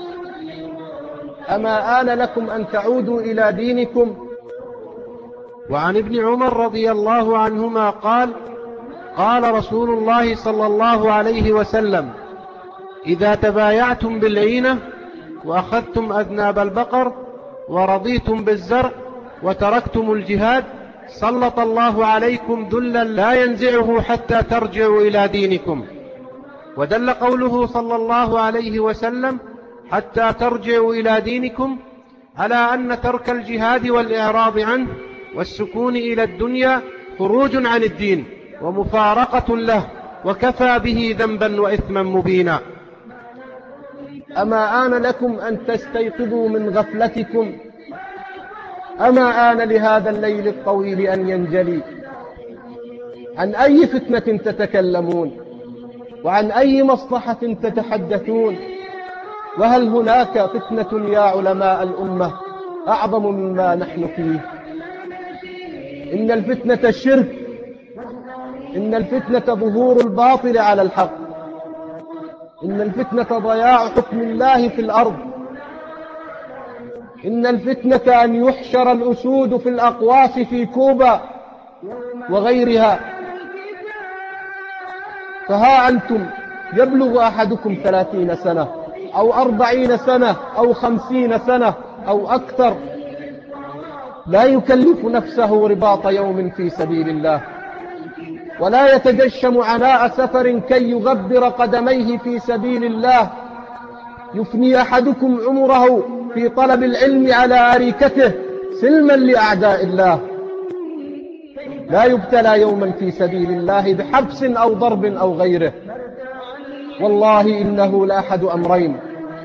أما آن لكم أن تعودوا إلى دينكم؟ وعن ابن عمر رضي الله عنهما قال: قال رسول الله صلى الله عليه وسلم: إذا تبايعتم بالعينة وأخذتم أذناب البقر ورضيتم بالزرع وتركتم الجهاد سلط الله عليكم ذلا لا ينزعه حتى ترجعوا إلى دينكم. ودل قوله صلى الله عليه وسلم حتى ترجعوا إلى دينكم على أن ترك الجهاد والإعراض عنه والسكون إلى الدنيا خروج عن الدين ومفارقة له وكفى به ذنبا وإثما مبينا. أما آن لكم أن تستيقظوا من غفلتكم؟ أما آن لهذا الليل الطويل أن ينجلي؟ عن أي فتنة تتكلمون؟ وعن أي مصلحة تتحدثون؟ وهل هناك فتنة يا علماء الأمة أعظم مما نحن فيه؟ إن الفتنة الشرك، إن الفتنة ظهور الباطل على الحق، إن الفتنة ضياع حكم الله في الأرض. إن الفتنة أن يحشر الأسود في الأقواس في كوبا وغيرها. فها أنتم يبلغ أحدكم ثلاثين سنة أو أربعين سنة أو خمسين سنة أو أكثر، لا يكلف نفسه رباط يوم في سبيل الله، ولا يتجشم عناء سفر كي يغبر قدميه في سبيل الله. يفني أحدكم عمره في طلب العلم على أريكته سلما لأعداء الله، لا يبتلى يوما في سبيل الله بحبس أو ضرب أو غيره. والله إنه لأحد أمرين: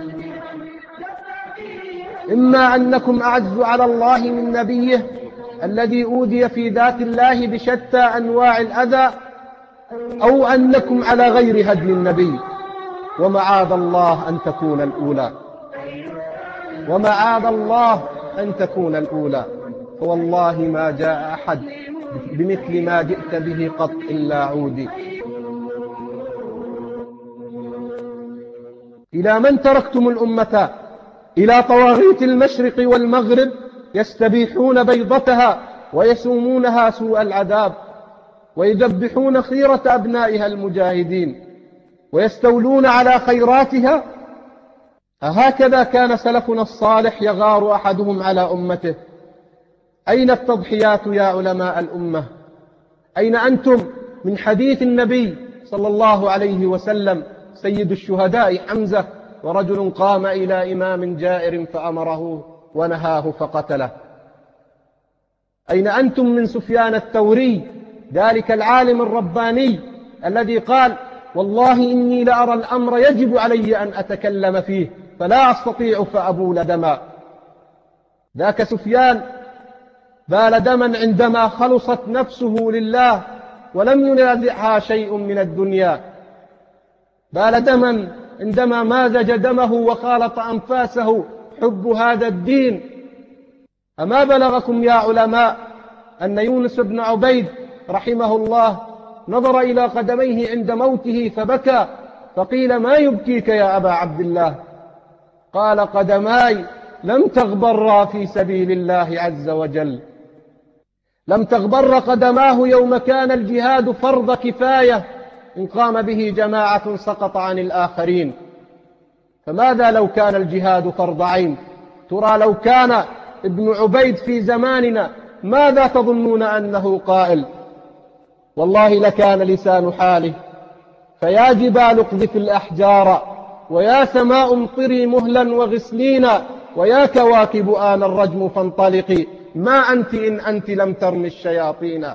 إما أنكم أعز على الله من نبيه الذي أوذي في ذات الله بشتى أنواع الأذى، أو أنكم على غير هدي النبي، ومعاذ الله أن تكون الأولى، ومعاذ الله أن تكون الأولى. فوالله ما جاء أحد بمثل ما جئت به قط إلا عودي. إلى من تركتم الأمة؟ إلى طواغيت المشرق والمغرب يستبيحون بيضتها ويسومونها سوء العذاب، ويذبحون خيرة أبنائها المجاهدين، ويستولون على خيراتها. أهكذا كان سلفنا الصالح يغار أحدهم على أمته؟ أين التضحيات يا علماء الأمة؟ أين أنتم من حديث النبي صلى الله عليه وسلم سيد الشهداء حمزة: ورجل قام إلى إمام جائر فأمره ونهاه فقتله؟ أين أنتم من سفيان الثوري ذلك العالم الرباني الذي قال: والله إني لأرى الأمر يجب علي أن أتكلم فيه فلا أستطيع فأبول دما؟ ذاك سفيان بال دما عندما خلصت نفسه لله ولم ينازعها شيء من الدنيا، بال دما عندما مازج دمه وخالط أنفاسه حب هذا الدين. أما بلغكم يا علماء أن يونس بن عبيد رحمه الله نظر إلى قدميه عند موته فبكى، فقيل: ما يبكيك يا أبا عبد الله؟ قال: قدماي لم تغبرا في سبيل الله عز وجل. لم تغبر قدماه يوم كان الجهاد فرض كفاية، إن قام به جماعة سقط عن الآخرين. فماذا لو كان الجهاد فرض عين؟ ترى لو كان ابن عبيد في زماننا ماذا تظنون أنه قائل؟ والله لكان لسان حاله: فيا جبال اقذف الأحجار، ويا سماء امطري مهلا وغسلينا، ويا كواكب آن الرجم فانطلقي، ما أنت إن أنت لم ترم الشياطين.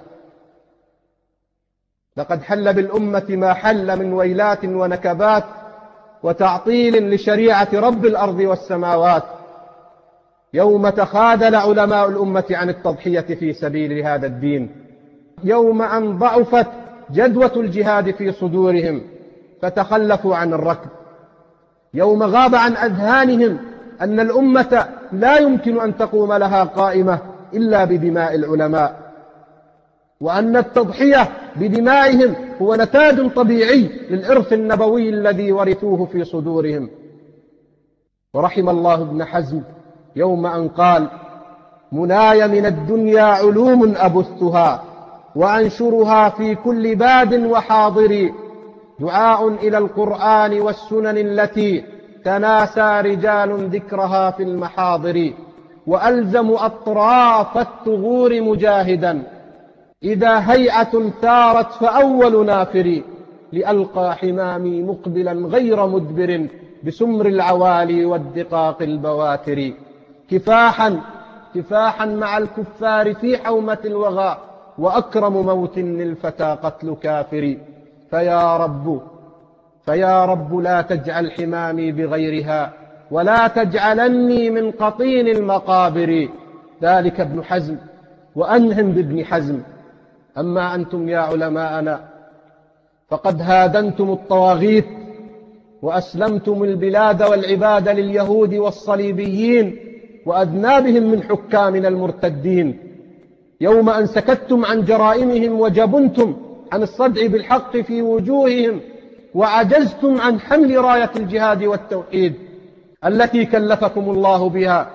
لقد حل بالأمة ما حل من ويلات ونكبات وتعطيل لشريعة رب الأرض والسماوات، يوم تخاذل علماء الأمة عن التضحية في سبيل هذا الدين، يوم أن ضعفت جدوة الجهاد في صدورهم فتخلفوا عن الركب، يوم غاب عن أذهانهم أن الأمة لا يمكن أن تقوم لها قائمة إلا بدماء العلماء، وأن التضحية بدمائهم هو نتاج طبيعي للإرث النبوي الذي ورثوه في صدورهم. ورحم الله ابن حزم يوم أن قال: مناي من الدنيا علوم أبثها وأنشرها في كل باد وحاضر، دعاء إلى القرآن والسنن التي تناسى رجال ذكرها في المحاضر، وألزم أطراف الثغور مجاهدا، إذا هيئة ثارت فأول نافر، لألقى حمامي مقبلا غير مدبر، بسمر العوالي والدقاق البواتر، كفاحا كفاحا مع الكفار في حومة الوغى، وأكرم موت للفتى قتل كافر. فيا رب فيا رب لا تجعل حمامي بغيرها، ولا تجعلني من قطين المقابر. ذلك ابن حزم، وأنهم بابن حزم. أما أنتم يا علماءنا فقد هادنتم الطواغيت وأسلمتم البلاد والعباد لليهود والصليبيين وأذنابهم من حكامنا المرتدين، يوم أن سكتتم عن جرائمهم وجبنتم عن الصدع بالحق في وجوههم، وعجزتم عن حمل راية الجهاد والتوحيد التي كلفكم الله بها،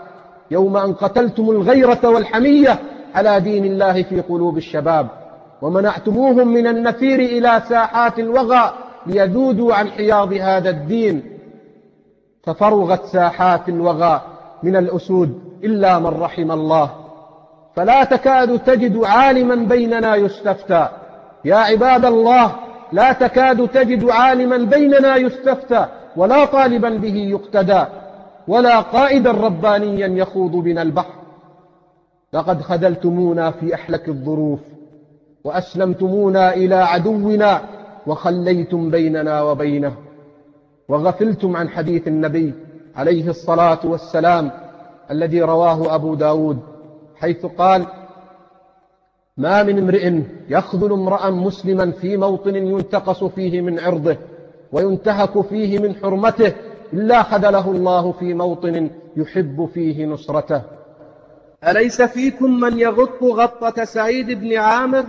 يوم أن قتلتم الغيرة والحمية على دين الله في قلوب الشباب، ومنعتموهم من النفير إلى ساحات الوغى ليذودوا عن حياض هذا الدين، ففرغت ساحات الوغى من الأسود إلا من رحم الله، فلا تكاد تجد عالما بيننا يستفتى. يا عباد الله، لا تكاد تجد عالما بيننا يستفتى، ولا طالبا به يقتدى، ولا قائدا ربانيا يخوض بنا البحر. لقد خذلتمونا في أحلك الظروف، وأسلمتمونا إلى عدونا، وخليتم بيننا وبينه، وغفلتم عن حديث النبي عليه الصلاة والسلام الذي رواه أبو داود، حيث قال: ما من امرئ يخذل امرأ مسلما في موطن ينتقص فيه من عرضه وينتهك فيه من حرمته إلا خذله الله في موطن يحب فيه نصرته. أليس فيكم من يغط غطة سعيد بن عامر؟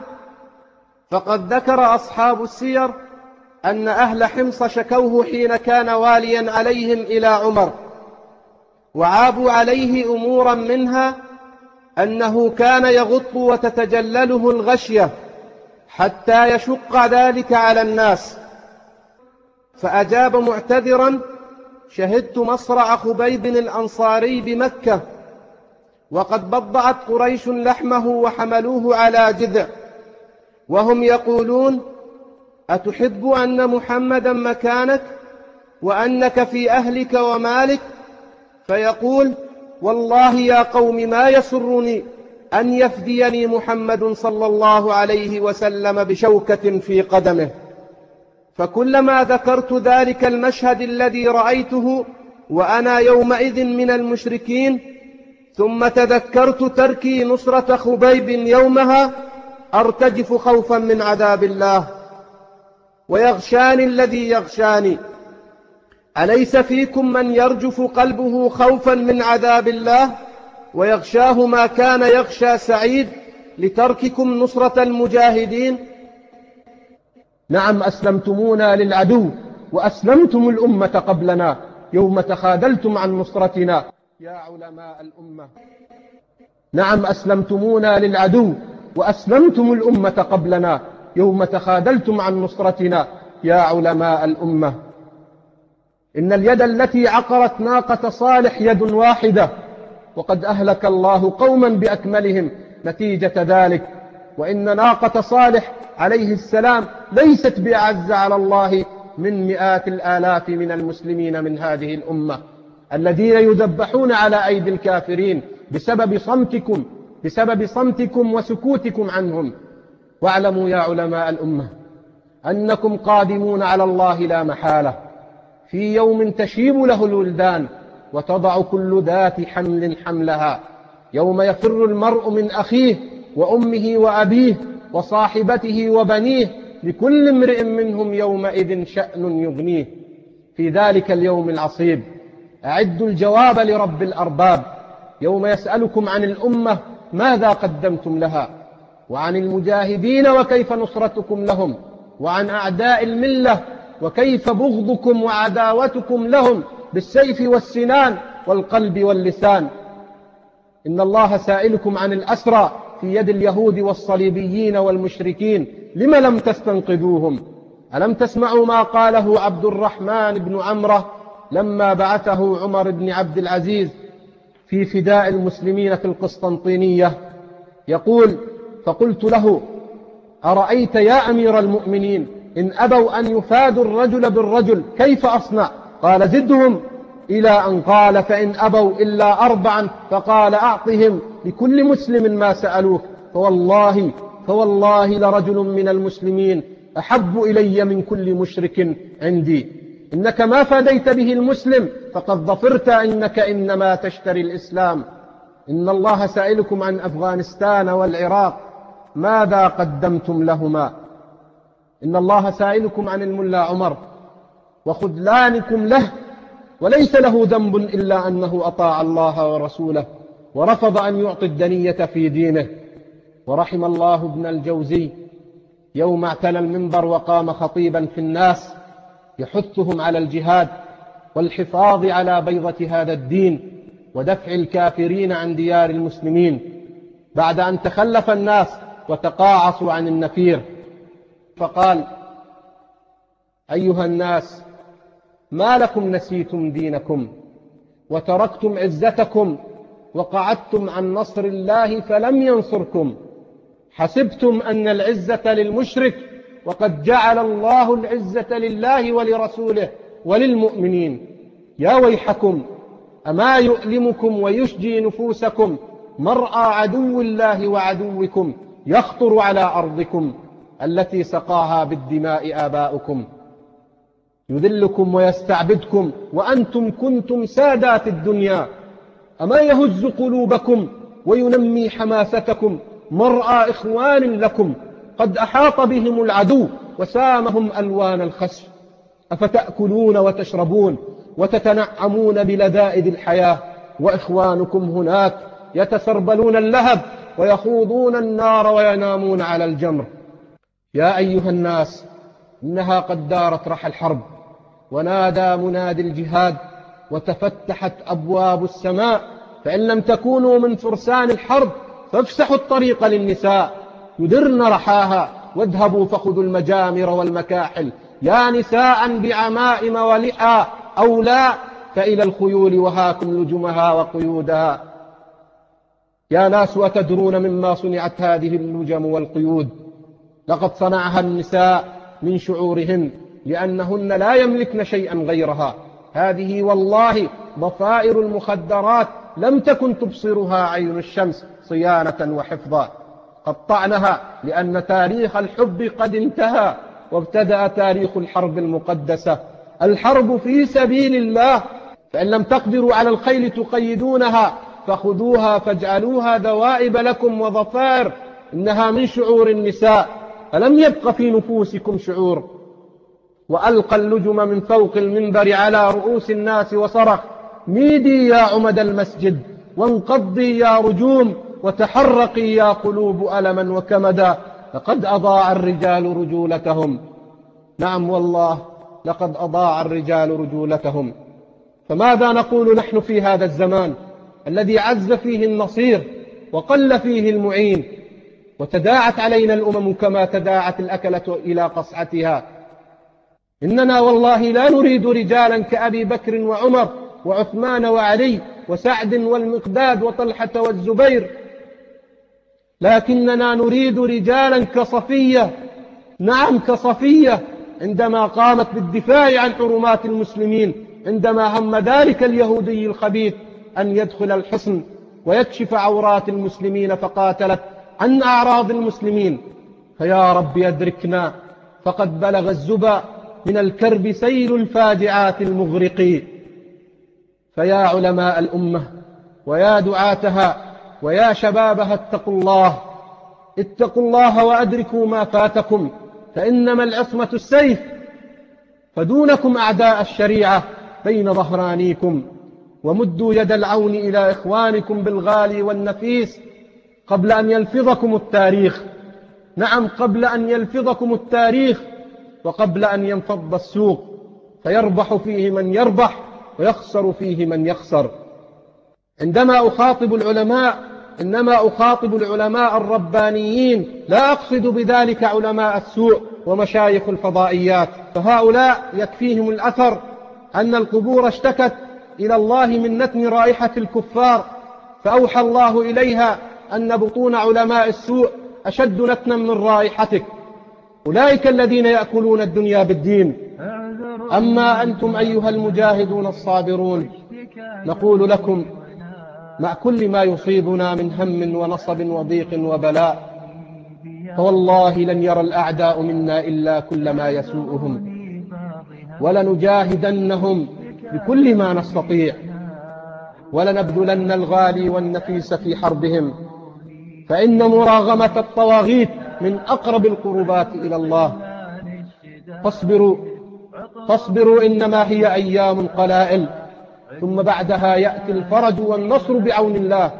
فقد ذكر أصحاب السير أن أهل حمص شكوه حين كان واليا عليهم إلى عمر، وعابوا عليه أمورا منها أنه كان يغط وتتجلله الغشية حتى يشق ذلك على الناس، فأجاب معتذرا: شهدت مصرع خبيب الأنصاري بمكة، وقد بضعت قريش لحمه وحملوه على جذع، وهم يقولون: أتحب أن محمدا مكانك وأنك في أهلك ومالك؟ فيقول: والله يا قوم ما يسرني أن يفديني محمد صلى الله عليه وسلم بشوكة في قدمه. فكلما ذكرت ذلك المشهد الذي رأيته وأنا يومئذ من المشركين، ثم تذكرت تركي نصرة خبيب يومها، أرتجف خوفا من عذاب الله، ويغشاني الذي يغشاني. أليس فيكم من يرجف قلبه خوفا من عذاب الله ويغشاه ما كان يغشى سعيد لترككم نصرة المجاهدين؟ نعم، أسلمتمونا للعدو وأسلمتم الأمة قبلنا يوم تخاذلتم عن نصرتنا يا علماء الأمة. نعم، أسلمتمونا للعدو وأسلمتم الأمة قبلنا يوم تخاذلتم عن نصرتنا يا علماء الأمة. إن اليد التي عقرت ناقة صالح يد واحدة، وقد أهلك الله قوما بأكملهم نتيجة ذلك. وإن ناقة صالح عليه السلام ليست بأعز على الله من مئات الآلاف من المسلمين من هذه الأمة الذين يذبحون على أيدي الكافرين بسبب صمتكم بسبب صمتكم وسكوتكم عنهم. واعلموا يا علماء الأمة أنكم قادمون على الله لا محالة في يوم تشيب له الولدان وتضع كل ذات حمل حملها، يوم يفر المرء من أخيه وأمه وأبيه وصاحبته وبنيه، لكل امرئ منهم يومئذ شأن يغنيه. في ذلك اليوم العصيب أعدوا الجواب لرب الأرباب يوم يسألكم عن الأمة ماذا قدمتم لها، وعن المجاهدين وكيف نصرتكم لهم، وعن أعداء الملة وكيف بغضكم وعداوتكم لهم بالسيف والسنان والقلب واللسان. إن الله سائلكم عن الأسرى في يد اليهود والصليبيين والمشركين، لم لم تستنقذوهم؟ ألم تسمعوا ما قاله عبد الرحمن بن عمرة لما بعثه عمر بن عبد العزيز في فداء المسلمين في القسطنطينية؟ يقول: فقلت له: أرأيت يا أمير المؤمنين إن أبوا أن يفادوا الرجل بالرجل كيف أصنع؟ قال: زدهم، إلى أن قال: فإن أبوا إلا أربعا فقال: أعطهم لكل مسلم ما سألوك، فوالله فوالله لرجل من المسلمين أحب إلي من كل مشرك عندي. إنك ما فديت به المسلم فقد ظفرت، إنك إنما تشتري الإسلام. إن الله سائلكم عن أفغانستان والعراق ماذا قدمتم لهما؟ إن الله سائلكم عن الملا عمر وخذلانكم له، وليس له ذنب إلا أنه أطاع الله ورسوله ورفض أن يعطي الدنية في دينه. ورحم الله ابن الجوزي يوم اعتلى المنبر وقام خطيبا في الناس يحثهم على الجهاد والحفاظ على بيضة هذا الدين، ودفع الكافرين عن ديار المسلمين بعد أن تخلف الناس وتقاعصوا عن النفير. فقال: أيها الناس، ما لكم نسيتم دينكم وتركتم عزتكم وقعدتم عن نصر الله فلم ينصركم، حسبتم أن العزة للمشرك وقد جعل الله العزة لله ولرسوله وللمؤمنين. يا ويحكم، أما يؤلمكم ويشجي نفوسكم مرأى عدو الله وعدوكم يخطر على أرضكم التي سقاها بالدماء آباؤكم، يذلكم ويستعبدكم وأنتم كنتم سادات الدنيا. أما يهز قلوبكم وينمي حماستكم مرأى إخوان لكم قد أحاط بهم العدو وسامهم ألوان الخسف، أفتأكلون وتشربون وتتنعمون بلذائذ الحياة وإخوانكم هناك يتسربلون اللهب ويخوضون النار وينامون على الجمر. يا أيها الناس، إنها قد دارت رحى الحرب، ونادى منادي الجهاد، وتفتحت أبواب السماء، فإن لم تكونوا من فرسان الحرب فافسحوا الطريق للنساء يدرن رحاها، واذهبوا فخذوا المجامر والمكاحل، يا نساء بعمائم ولحى أو لا، فإلى الخيول وهاكم لجمها وقيودها. يا ناس، أتدرون مما صنعت هذه اللجم والقيود؟ لقد صنعها النساء من شعورهن، لأنهن لا يملكن شيئا غيرها. هذه والله ضفائر المخدرات لم تكن تبصرها عين الشمس صيانة وحفظا. قطعنها لأن تاريخ الحب قد انتهى، وابتدأ تاريخ الحرب المقدسة. الحرب في سبيل الله، فإن لم تقدروا على الخيل تقيدونها فخذوها فاجعلوها دوائب لكم وضفائر، إنها من شعور النساء، فلم يبق في نفوسكم شعور. وألقى اللجم من فوق المنبر على رؤوس الناس وصرخ: ميدي يا عمد المسجد، وانقضي يا رجوم، وتحرقي يا قلوب ألما وكمدا، لقد أضاع الرجال رجولتهم. نعم والله، لقد أضاع الرجال رجولتهم. فماذا نقول نحن في هذا الزمان الذي عز فيه النصير وقل فيه المعين، وتداعت علينا الأمم كما تداعت الأكلة إلى قصعتها؟ إننا والله لا نريد رجالا كأبي بكر وعمر وعثمان وعلي وسعد والمقداد وطلحة والزبير، لكننا نريد رجالا كصفية. نعم، كصفية، عندما قامت بالدفاع عن حرمات المسلمين، عندما هم ذلك اليهودي الخبيث أن يدخل الحصن ويكشف عورات المسلمين فقاتلت عن أعراض المسلمين. فيا رب يدركنا، فقد بلغ الزبا من الكرب سيل الفاجعات المغرق. فيا علماء الأمة ويا دعاتها ويا شبابها، اتقوا الله، اتقوا الله وأدركوا ما فاتكم، فإنما العصمة السيف، فدونكم أعداء الشريعة بين ظهرانيكم، ومدوا يد العون إلى إخوانكم بالغالي والنفيس قبل أن يلفظكم التاريخ. نعم، قبل أن يلفظكم التاريخ، وقبل أن ينفض السوق فيربح فيه من يربح ويخسر فيه من يخسر. عندما أخاطب العلماء إنما أخاطب العلماء الربانيين، لا أقصد بذلك علماء السوء ومشايخ الفضائيات، فهؤلاء يكفيهم الأثر أن القبور اشتكت إلى الله من نتن رائحة الكفار، فأوحى الله إليها أن بطون علماء السوء أشد نتنا من رائحتك. أولئك الذين يأكلون الدنيا بالدين. أما أنتم أيها المجاهدون الصابرون، نقول لكم مع كل ما يصيبنا من هم ونصب وضيق وبلاء، فوالله لن يرى الأعداء منا إلا كل ما يسوءهم، ولنجاهدنهم بكل ما نستطيع، ولنبذلن الغالي والنفيس في حربهم، فإن مراغمة الطواغيت من أقرب القربات إلى الله. فاصبروا فاصبروا إنما هي أيام قلائل، ثم بعدها يأتي الفرج والنصر بعون الله،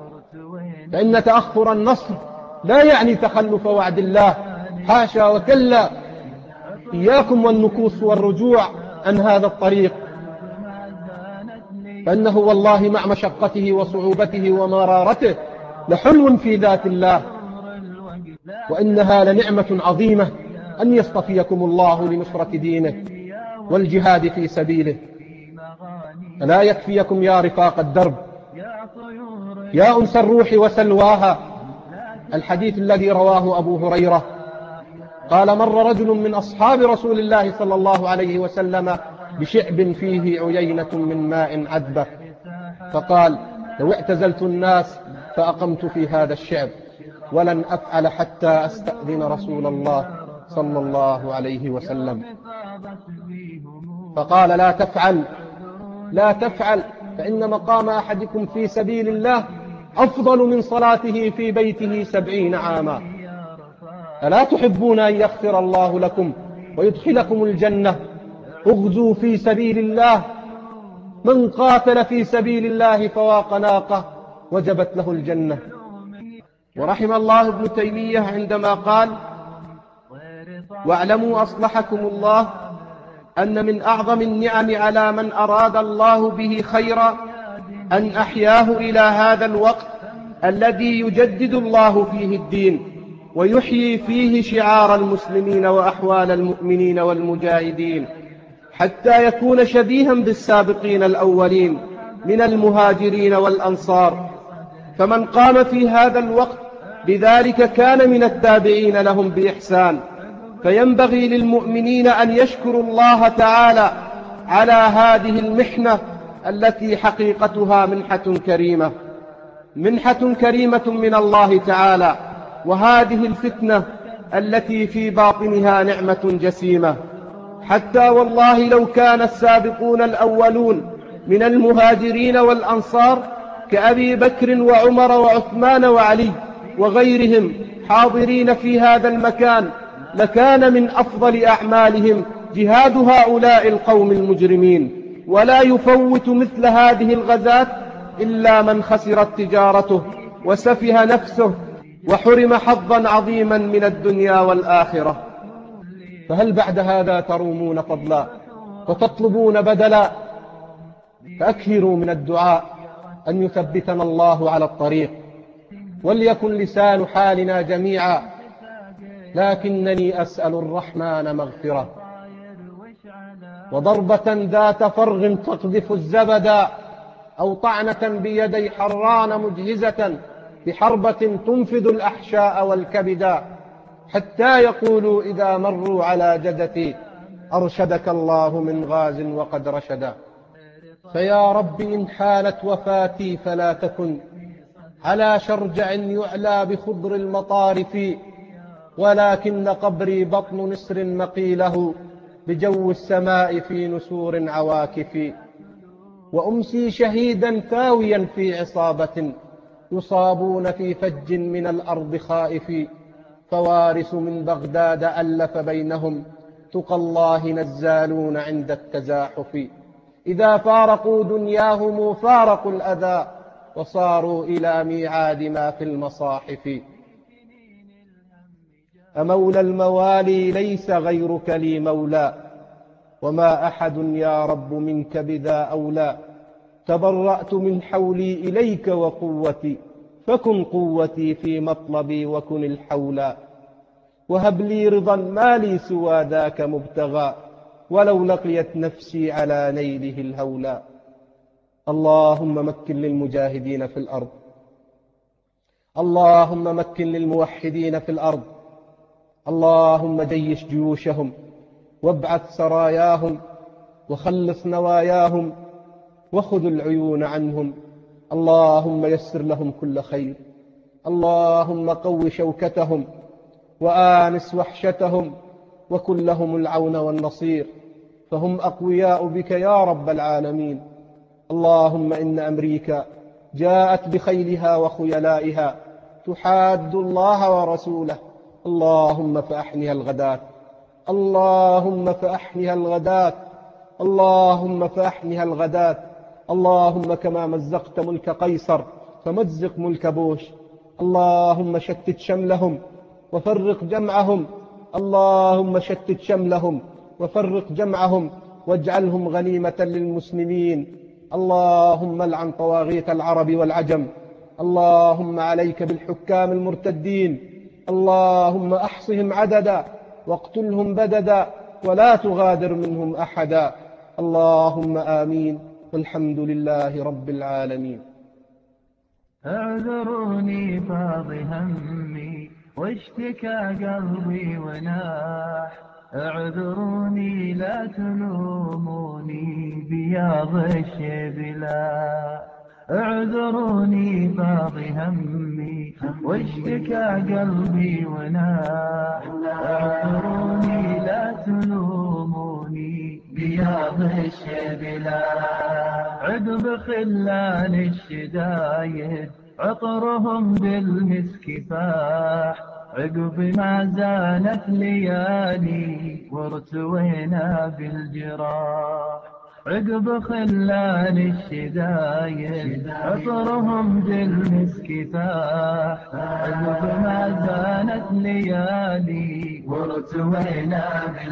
فإن تأخر النصر لا يعني تخلف وعد الله، حاشا وكلا. إياكم والنكوص والرجوع عن هذا الطريق، فإنه والله مع مشقته وصعوبته ومرارته لحلو في ذات الله، وإنها لنعمة عظيمة أن يصطفيكم الله لنصرة دينه والجهاد في سبيله. ألا يكفيكم يا رفاق الدرب، يا أنس الروح وسلواها، الحديث الذي رواه أبو هريرة قال: مر رجل من أصحاب رسول الله صلى الله عليه وسلم بشعب فيه عيينة من ماء عذبة، فقال: لو اعتزلت الناس فأقمت في هذا الشعب ولن أفعل حتى أستأذن رسول الله صلى الله عليه وسلم. فقال: لا تفعل لا تفعل فإن مقام أحدكم في سبيل الله أفضل من صلاته في بيته سبعين عاما. ألا تحبون أن يغفر الله لكم ويدخلكم الجنة؟ اغزوا في سبيل الله، من قاتل في سبيل الله فواق ناقة وجبت له الجنة. ورحم الله ابن تيمية عندما قال: واعلموا أصلحكم الله أن من أعظم النعم على من أراد الله به خيرا أن أحياه إلى هذا الوقت الذي يجدد الله فيه الدين ويحيي فيه شعار المسلمين وأحوال المؤمنين والمجاهدين، حتى يكون شبيها بالسابقين الأولين من المهاجرين والأنصار. فمن قام في هذا الوقت بذلك كان من التابعين لهم بإحسان. فينبغي للمؤمنين أن يشكروا الله تعالى على هذه المحنة التي حقيقتها منحة كريمة منحة كريمة من الله تعالى، وهذه الفتنة التي في باطنها نعمة جسيمة. حتى والله لو كان السابقون الأولون من المهاجرين والأنصار كأبي بكر وعمر وعثمان وعلي وغيرهم حاضرين في هذا المكان لكان من أفضل أعمالهم جهاد هؤلاء القوم المجرمين. ولا يفوت مثل هذه الغزاة إلا من خسرت تجارته وسفه نفسه وحرم حظا عظيما من الدنيا والآخرة. فهل بعد هذا ترومون فضلا وتطلبون بدلا؟ فأكثروا من الدعاء أن يثبتنا الله على الطريق، وليكن لسان حالنا جميعا: لكنني أسأل الرحمن مغفرة. وضربة ذات فرغ تقذف الزبدا، أو طعنة بيدي حران مجهزة بحربة تنفذ الأحشاء والكبدا، حتى يقولوا إذا مروا على جدتي: أرشدك الله من غاز وقد رشدا. فيا رب إن حانت وفاتي فلا تكن على شرجع يعلى بخضر المطارف، ولكن قبري بطن نسر مقيله بجو السماء في نسور عواكف. وأمسي شهيدا ثاويا في عصابة يصابون في فج من الأرض خائف، فوارث من بغداد ألف بينهم تقى الله نزالون عند التزاحف. إذا فارقوا دنياهم فارقوا الأذى وصاروا إلى ميعاد ما في المصاحف. أمولى الموالي ليس غيرك لي مولى، وما أحد يا رب منك بذا أولى. تبرأت من حولي إليك وقوتي، فكن قوتي في مطلبي وكن الحولى. وهب لي رضا ما لي سوى ذاك مبتغى، ولو لقيت نفسي على نيله الهولى. اللهم مكن للمجاهدين في الأرض، اللهم مكن للموحدين في الأرض، اللهم جيش جيوشهم وابعث سراياهم وخلص نواياهم وخذ العيون عنهم. اللهم يسر لهم كل خير، اللهم قو شوكتهم وآنس وحشتهم وكن لهم العون والنصير، فهم أقوياء بك يا رب العالمين. اللهم إن أمريكا جاءت بخيلها وخيلائها تحاد الله ورسوله، اللهم فأحنها الغداة، اللهم فأحنها الغداة، اللهم فأحنها الغداة. اللهم كما مزقت ملك قيصر فمزق ملك بوش. اللهم شتت شملهم وفرق جمعهم، اللهم شتت شملهم وفرق جمعهم واجعلهم غنيمة للمسلمين اللهم العن طواغيت العرب والعجم، اللهم عليك بالحكام المرتدين، اللهم أحصهم عددا واقتلهم بددا ولا تغادر منهم أحدا، اللهم آمين، والحمد لله رب العالمين. اعذروني فاض همي واشتكى قلبي وناح، اعذروني لا تلوموني بياض الشبلا، اعذروني فاض همي واشتكى قلبي وناح، اعذروني لا تلوموني بياض الشبلا، عقب خلان الشدايد عطرهم بالمسك فاح، عقب ما زالت ليالي وارتوينا بالجراح، عقب خلان الشدايد عطرهم بالمسك فاح، عقب ما زالت ليالي وارتوينا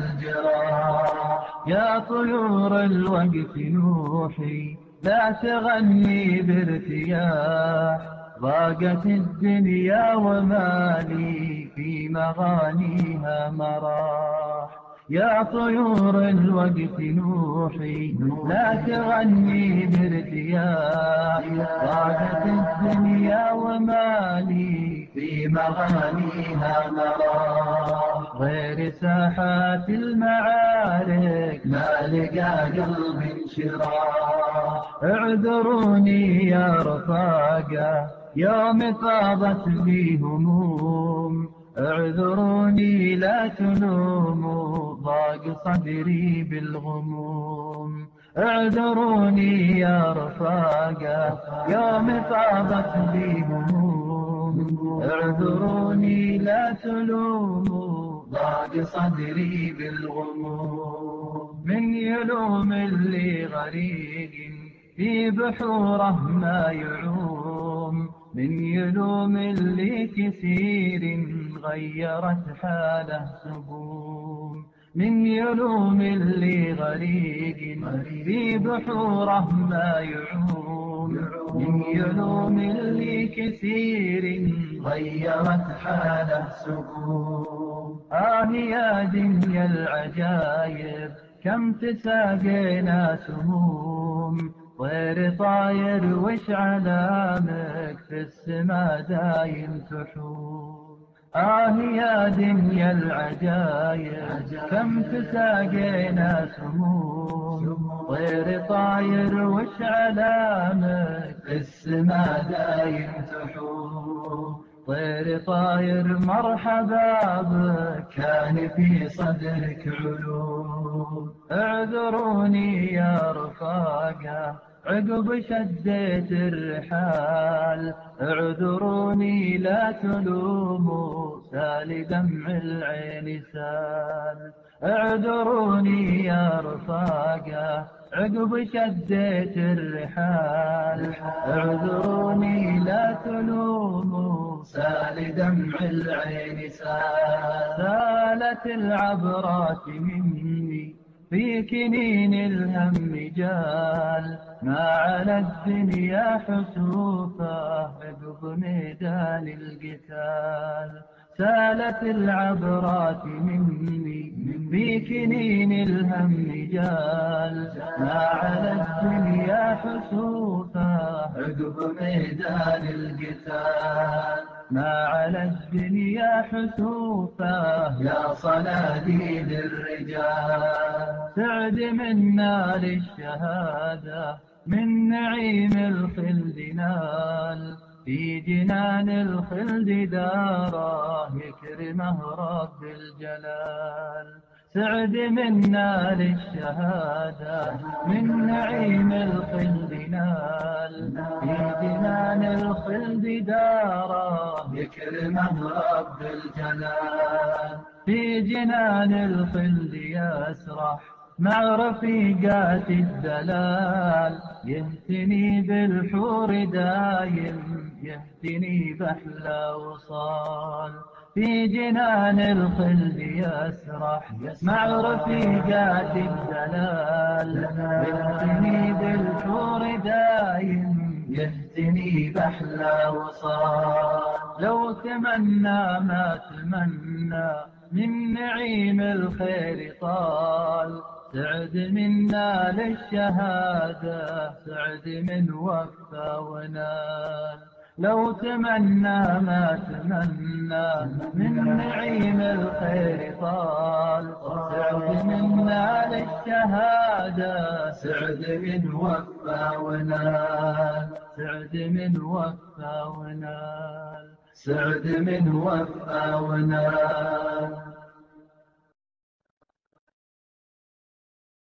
بالجراح، يا طيور الوقت نوحي لا تغني بارتياح، ضاقت الدنيا ومالي في مغانيها مراح، يا طيور الوقت نوحي لا تغني بارتياح، ضاقت الدنيا ومالي في مغانيها مراح، غير ساحات المعارك ما لقى قلب انشراح، اعذروني يا رفاقة يوم فاضت بي هموم، اعذروني لا تلوموا ضاق صدري بالغموم، اعذروني يا رفاقة يوم فاضت بي هموم، اعذروني لا تلوموا ضاق صدري بالغموم، من يلوم اللي غريق في بحوره ما يعوم، من يلوم اللي كثير غيرت حاله سقوم، من يلوم اللي غريق في بحوره ما يعوم، من يلوم اللي كثير غيرت حاله سقوم، آه يا دنيا العجايب كم تساقينا سموم، طير طاير وش علامك في السما دايم تحوم، آه يا دنيا العجايب كم تساقينا سموم، طير طاير وش علامك في السما دايم تحوم، طير طاير مرحبا بك كان في صدرك علوم، اعذروني يا رفاقة عقب شديت الرحال، اعذروني لا تلوموا سال دمع العين سال، اعذروني يا رفاقة عقب شديت الرحال، اعذروني لا تلوموا سال دمع العين سال، سالت العبرات مني في كنين الهم جال، ما على الدنيا حسوفه عقب ميدان القتال، سالت العبرات مني في كنين الهم جال، ما على الدنيا حسوفه عقب ميدان القتال، ما على الدنيا حسوفه يا صناديد الرجال، سعد منا للشهادة من نعيم الخلد نال، في جنان الخلد داره يكرمه رب الجلال، سعد منا للشهادة من نعيم الخلد نال، في جنان الخلد داره يكرمه رب الجلال، في جنان الخلد يسرح مع رفيقات الدلال، يهتني بالحور دايم يهتني بأحلى وصال، في جنان الخلد يسرح مع رفيقات الدلال، يهتني بالحور دايم يهتني بأحلى وصال. لو تمنى ما تمنى من نعيم الخير طال، سعد منا للشهادة سعد من وفى ونال. لو تمنى ما تمنى من نعيم الخير طال، سعد منا للشهادة سعد من وفى ونال. سعد من وفى ونال. سعد من وفى ونال.